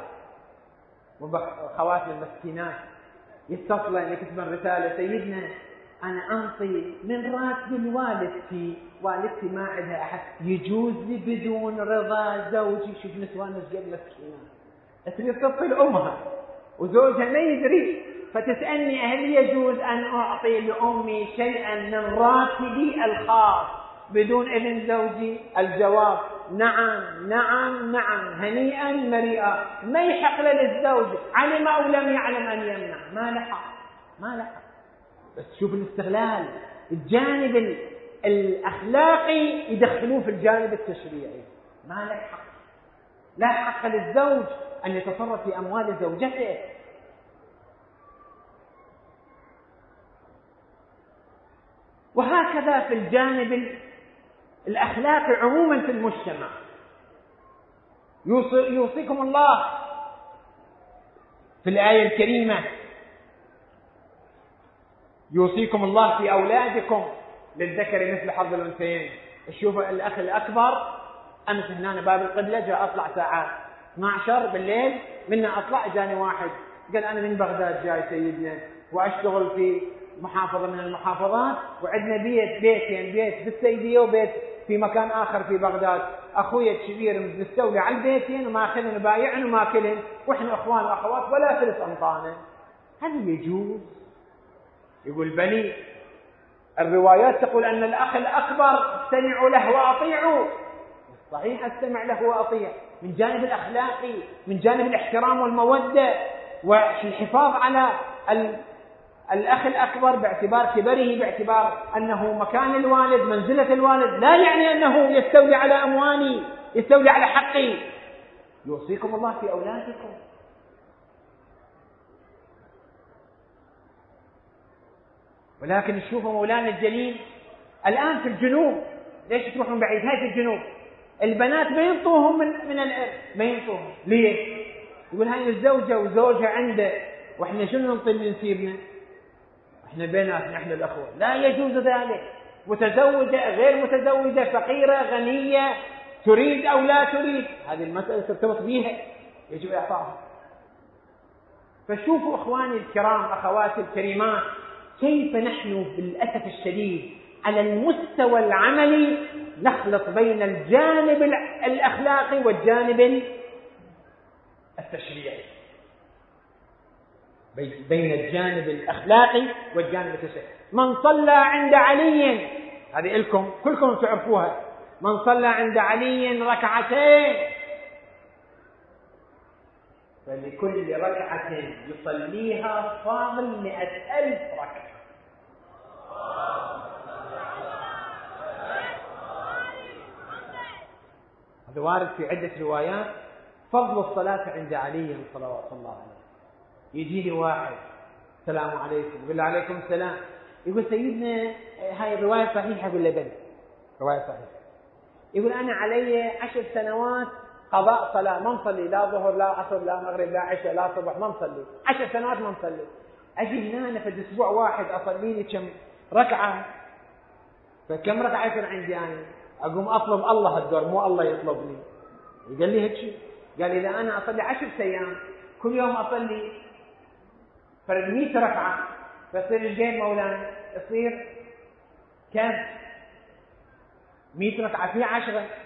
خواتم المسكينات يتصلن يكتبن رسالة: سيدنا أنا أنطي من راتب الوالدتي، والدتي ما عندها أحد، يجوز لي بدون رضا زوجي؟ شوف نسوان مسجد مسكينات تريد تعطي لأمها وزوجها ما يدري، فتسألني هل يجوز أن أعطي لأمي شيئا من راتبي الخاص بدون إذن زوجي؟ الجواب نعم نعم نعم، هنيئا مريئا. ما يحق للزوج علم أو لم يعلم أن يمنع، ما لحق ما لحق. بس شوف الاستغلال، الجانب الأخلاقي يدخلوه في الجانب التشريعي. ما لك حق، لا حق للزوج أن يتصرف في أموال زوجته. وهكذا في الجانب الأخلاقي عموما في المجتمع. يوصيكم الله في الآية الكريمة: يوصيكم الله في أولادكم للذكر مثل حظ الأنثيين. شوف الأخ الأكبر أمس هنا باب القبلة جاء أطلع ساعة اثني عشر بالليل، منا أطلع جاني واحد قال أنا من بغداد جاي سيدنا وأشتغل في محافظة من المحافظات، وعندنا بيت بيتين، بيت في السيدية وبيت في مكان آخر في بغداد. أخوي الكبير مستولي على البيتين وماخذن بايعن وماكلن، وإحنا أخوان وأخوات ولا ثلث أنطانا. هل يجوز؟ يقول بلي، الروايات تقول أن الأخ الأكبر استمعوا له وأطيعوا. صحيح استمع له وأطيع، من جانب الأخلاقي، من جانب الاحترام والمودة والحفاظ على الأخ الأكبر باعتبار كبره، باعتبار أنه مكان الوالد، منزلة الوالد، لا يعني أنه يستولي على أموالي، يستولي على حقي. يوصيكم الله في أولادكم. ولكن شوفوا مولانا الجليل الآن في الجنوب، ليش تروحون بعيد؟ هاي في الجنوب البنات ما ينطوهم من من الأرض، ما ينطوهم. ليه؟ يقول هاي الزوجة وزوجها عنده، وإحنا شنو ننطي اللي نسيبنا؟ إحنا بيناتنا إحنا الأخوة. لا يجوز ذلك. متزوجة غير متزوجة، فقيرة غنية، تريد أو لا تريد، هذه المسألة ترتبط بها، يجب إعطائها. فشوفوا إخواني الكرام، أخواتي الكريمات، كيف نحن بالأسف الشديد على المستوى العملي نخلط بين الجانب الأخلاقي والجانب التشريعي، بين الجانب الأخلاقي والجانب التشريعي. من صلى عند علي، هذه لكم كلكم تعرفوها، من صلى عند علي ركعتين فلكل ركعة يصليها فاضل مئة ألف ركعة. هذا وارد في عدة روايات. فضل الصلاة عند علي صلوات الله عليه. يجي لي واحد: السلام عليكم. يقول له: عليكم السلام. يقول: سيدنا هاي الرواية صحيحة ولا بل؟ رواية صحيحة. يقول: أنا علي عشر سنوات قضاء صلاة، ما نصلي لا ظهر لا عصر لا مغرب لا عشاء لا صبح، ما نصلي عشر سنوات ما نصلي. أجي هنا أنا في أسبوع واحد أصلي لي كم ركعة، فكم ركعة يصير عندي أنا؟ أقوم أطلب الله الدور، مو الله يطلبني. قال لي هيك شيء، قال إذا أنا أصلي عشر أيام كل يوم أصلي فرد مئة ركعة، فصير الجيم مولانا يصير كم؟ مئة ركعة في عشرة،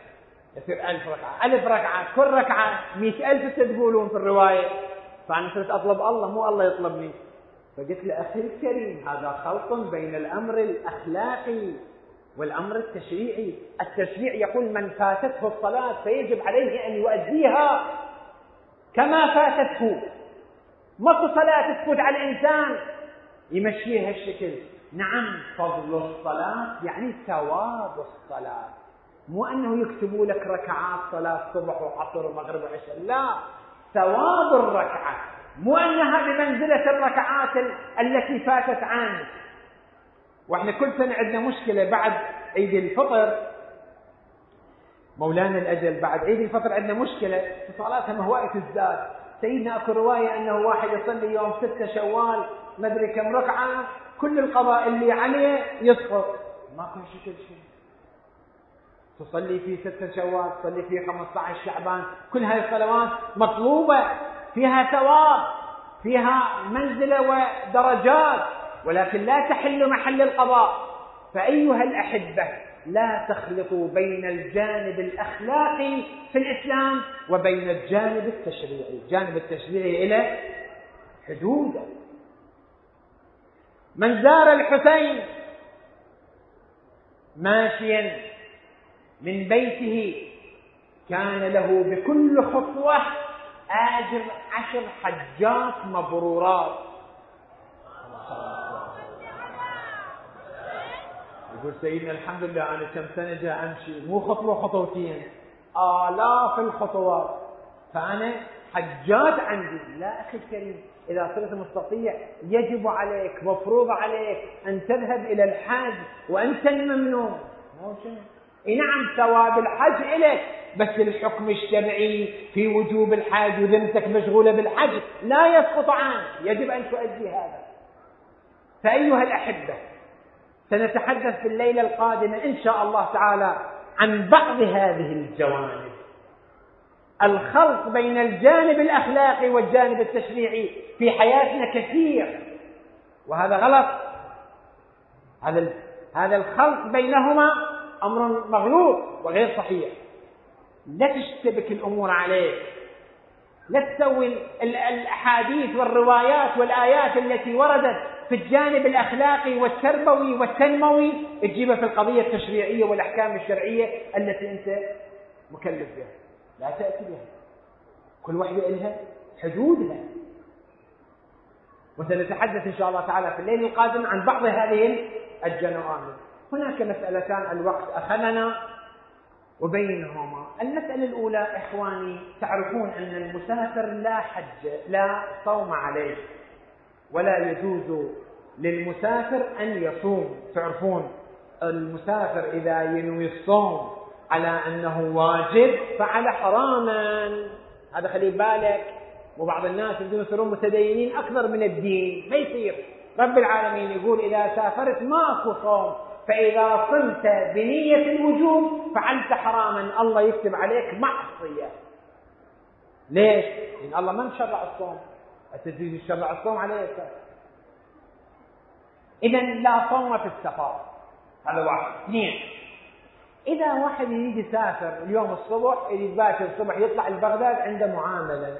يصير ألف ركعة، ألف ركعة، كل ركعة مئة ألف تقولون في الرواية. فأنا صرت أطلب الله مو الله يطلبني. فقلت له أخي الكريم هذا خلط بين الأمر الأخلاقي والأمر التشريعي. التشريع يقول من فاتته الصلاة فيجب عليه أن يؤديها كما فاتته. ماكو صلاة تفوت على الإنسان يمشيها الشكل. نعم فضل الصلاة يعني ثواب الصلاة، مو أنه يكتبوا لك ركعات صلاة صبح وعصر ومغرب وعشاء، لا، ثواب الركعة، مو أنها بمنزلة الركعات التي فاتت عنك. وإحنا كل سنة عندنا مشكلة بعد عيد الفطر، مولانا الأجل، بعد عيد الفطر عندنا مشكلة في صلاتها مهوائة الزاد. سيدنا أكو رواية أنه واحد يصلي يوم ستة شوال ما أدري كم ركعة، كل القضاء اللي عليه يسقط، ما كان شكل شيء. تصلي في ستة شوال، تصلي في خمسة عشر شعبان، كل هذه الصلوات مطلوبة، فيها ثواب، فيها منزلة ودرجات، ولكن لا تحل محل القضاء. فأيها الأحبة لا تخلطوا بين الجانب الأخلاقي في الإسلام وبين الجانب التشريعي. الجانب التشريعي إلى حدوده. من زار الحسين ماشيا من بيته كان له بكل خطوة أجر عشر حجات مبرورات. يقول سيدنا الحمد لله أنا كم سنة جاء أمشي مو خطوة خطوتين، آلاف الخطوات، فأنا حجات عندي. لا أخي الكريم، إذا صرت مستطيع يجب عليك، مفروض عليك أن تذهب إلى الحج وأنت الممنون. نعم ثواب الحج إليك، بس الحكم الشرعي في وجوب الحج وذمتك مشغولة بالحج لا يسقط عنك، يجب أن تؤدي هذا. فأيها الأحبة سنتحدث في الليلة القادمة إن شاء الله تعالى عن بعض هذه الجوانب. الخلط بين الجانب الأخلاقي والجانب التشريعي في حياتنا كثير، وهذا غلط. هذا هذا الخلط بينهما أمر مغلوط وغير صحيح. لا تشتبك الأمور عليك، لا تسوي الأحاديث والروايات والآيات التي وردت في الجانب الأخلاقي والتربوي والتنموي تجيبها في القضية التشريعية والأحكام الشرعية التي أنت مكلف بها. لا تأتي بها، كل واحدة لها حدودها. وسنتحدث إن شاء الله تعالى في الليل القادم عن بعض هذه الجوانب. هناك مسألتان الوقت أخذنا وبينهما. المسألة الأولى إخواني، تعرفون أن المسافر لا حج لا صوم عليه، ولا يجوز للمسافر أن يصوم. تعرفون المسافر إذا ينوي الصوم على أنه واجب فعل حراما، هذا خلي بالك. وبعض الناس يقولون يصيرون متدينين أكثر من الدين، ما يصير. رب العالمين يقول إذا سافرت ماكو صوم، فإذا صمت بنية الوجوب فعلت حراما، الله يكتب عليك معصية. ليش؟ لأن الله ما مشرع الصوم، التجديد مشرع الصوم عليك. إذن لا صوم في السفر، هذا واحد. اثنين، إذا واحد يريد يسافر اليوم الصبح، يريد باكر الصبح يطلع لبغداد عنده معاملة،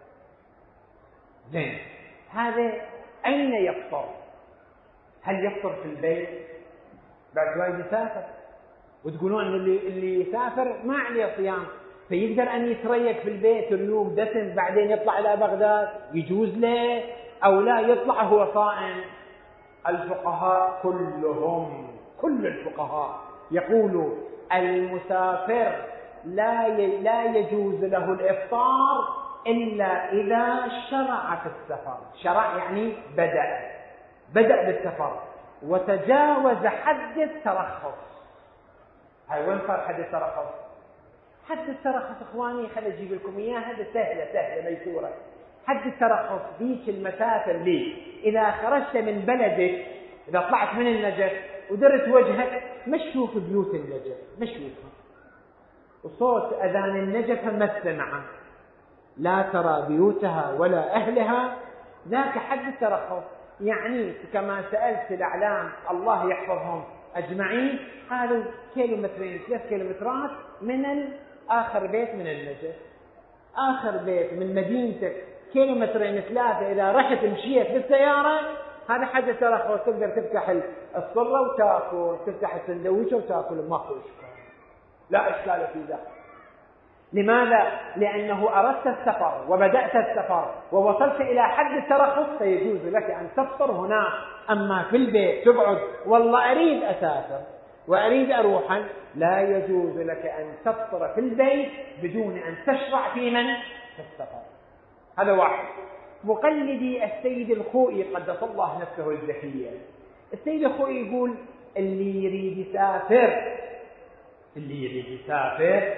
زين، هذا أين يفطر؟ هل يفطر في البيت؟ بعد شوي يسافر، وتقولون أن اللي اللي يسافر ما عليه صيام، فيقدر أن يتريك في البيت اليوم دسم بعدين يطلع إلى بغداد، يجوز له أو لا يطلع هو صائم؟ الفقهاء كلهم كل الفقهاء يقولوا المسافر لا لا يجوز له الإفطار إلا إذا شرع في السفر. شرع يعني بدأ بدأ بالسفر وتجاوز حد الترخص. هاي وين صار حد الترخص؟ حد الترخص إخواني خلي أجيب لكم إياه، هذا سهلة سهلة ميسورة. حد الترخص بيك المسافر ليه؟ إذا خرجت من بلدك، إذا طلعت من النجف ودرت وجهك ما تشوف بيوت النجف، ما تشوفها، وصوت أذان النجف ما تسمعه، لا ترى بيوتها ولا أهلها، ذاك حد الترخص. يعني كما سألت الأعلام الله يحفظهم أجمعين، قالوا كيلومترين ثلاث كيلومترات من آخر بيت من المسجد، آخر بيت من مدينتك كيلومترين ثلاثة، إذا رحت مشيت بالسيارة هذا حد ترخص، تقدر تفتح الصرة وتأكل، تفتح السندويشة وتأكل، ماكو إشكال، لا إشكال في ذلك. لماذا؟ لأنه أردت السفر وبدأت السفر ووصلت إلى حد الترخص فيجوز لك أن تفطر هناك. أما في البيت تقعد والله أريد أسافر وأريد أروحا، لا يجوز لك أن تفطر في البيت بدون أن تشرع في من؟ في السفر. هذا واحد. مقلدي السيد الخوئي قدس الله نفسه الزكية، السيد الخوئي يقول اللي يريد يسافر اللي يريد يسافر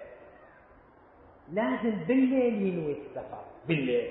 لازم بالليل ينوي السفر، بالليل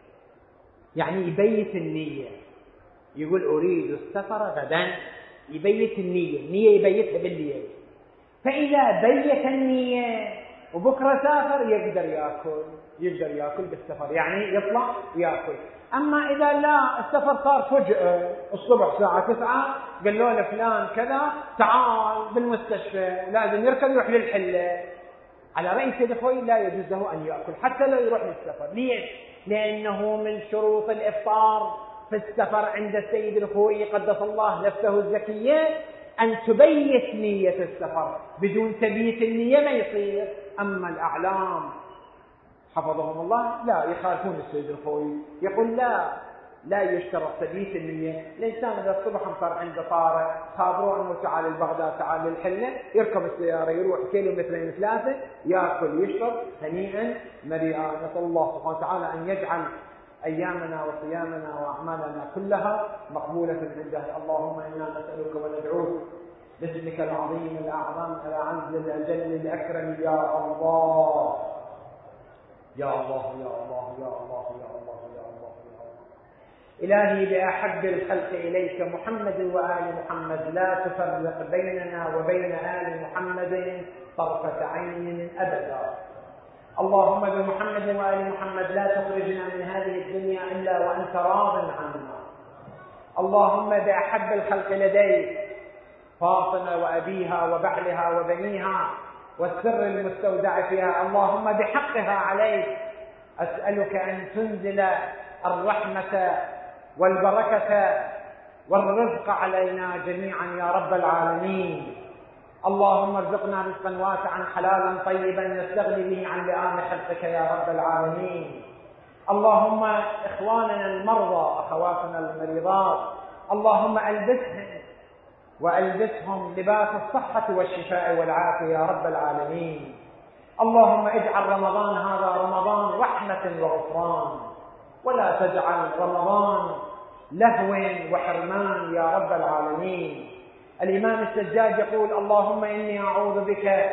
يعني يبيت النية. يقول أريد السفر غدا، يبيت النية، النية يبيتها بالليل. فإذا بيت النية وبكرة سافر يقدر يأكل، يقدر يأكل بالسفر، يعني يطلع يأكل. أما إذا لا، السفر صار فجأة الصبح الساعة تسعة قالوا له فلان كذا تعال بالمستشفى لازم يركض يروح للحلة، على رأي سيد الخوئي لا يجوز له أن يأكل حتى لو يروح للسفر. ليش؟ لأنه من شروط الإفطار في السفر عند السيد الخوئي قدس الله نفسه الزكية أن تبيت نية السفر، بدون تبيت النية ما يصير. أما الأعلام حفظهم الله لا يخالفون السيد الخوئي، يقول لا لا يشترط تبيت النية. الإنسان إذا الصبح صار عنده طارئ خابروه أنه تعال البغداد تعال للحلة، يركب السيارة يروح كيلومترين ثلاثة يأكل يشرب هنيئا مريئا. نسأل الله سبحانه وتعالى أن يجعل أيامنا وصيامنا وأعمالنا كلها مقبولة عنده. اللهم إنا نسألك وندعوك باسمك العظيم الأعظم الأعز الأجل الأكرم يا الله يا الله يا الله يا الله يا الله يا الله يا الله. إلهي بأحب الخلق إليك محمد وآل محمد لا تفرق بيننا وبين آل محمد طرفة عين أبدا. اللهم بمحمد وآل محمد لا تخرجنا من هذه الدنيا إلا وأنت راض عنا. اللهم بأحب الخلق لديك فاطمة وأبيها وبعلها وبنيها والسر المستودع فيها، اللهم بحقها عليك أسألك أن تنزل الرحمة والبركة والرزق علينا جميعا يا رب العالمين. اللهم ارزقنا رزقا واسعا حلالا طيبا نستغني به عن لئام خلقك يا رب العالمين. اللهم إخواننا المرضى أخواتنا المريضات اللهم ألبسهم وألبسهم لباس الصحة والشفاء والعافية يا رب العالمين. اللهم اجعل رمضان هذا رمضان رحمة وغفران، ولا تجعل رمضان لهو وحرمان يا رب العالمين. الإمام السجاد يقول اللهم إني أعوذ بك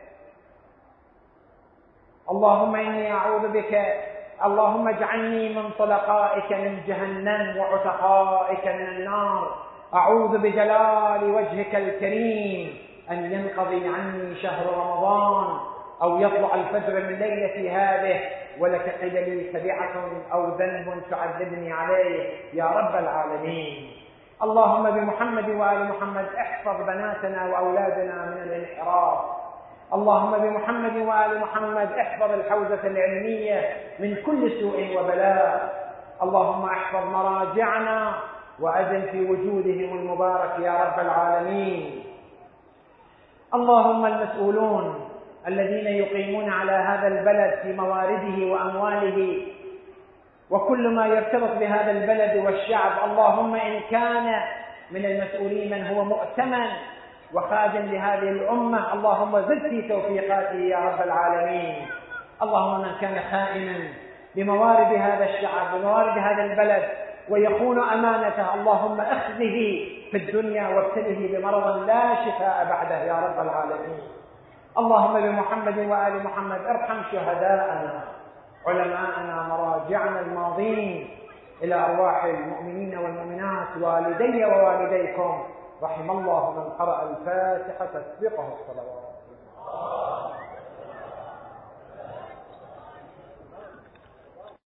اللهم إني أعوذ بك اللهم اجعلني من طلقائك من جهنم وعتقائك من النار. أعوذ بجلال وجهك الكريم أن ينقضي عني شهر رمضان أو يطلع الفجر من ليلة هذه ولك قبلي تبعة أو ذنب تعذبني عليه يا رب العالمين. اللهم بمحمد وآل محمد احفظ بناتنا وأولادنا من الانحراف. اللهم بمحمد وآل محمد احفظ الحوزة العلمية من كل سوء وبلاء. اللهم احفظ مراجعنا وأذن في وجودهم المبارك يا رب العالمين. اللهم المسؤولون الذين يقيمون على هذا البلد في موارده وأمواله وكل ما يرتبط بهذا البلد والشعب، اللهم إن كان من المسؤولين من هو مؤتمن وخادم لهذه الأمة اللهم زد في توفيقاته يا رب العالمين. اللهم من كان خائنا بموارد هذا الشعب بموارد هذا البلد ويخون أمانته اللهم أخذه في الدنيا وابتله بمرض لا شفاء بعده يا رب العالمين. اللهم بمحمد وآل محمد ارحم شهداءنا علماءنا مراجعنا الماضين إلى أرواح المؤمنين والمؤمنات والدي ووالديكم. رحم الله من قرأ الفاتحة تسبقه الصلوات.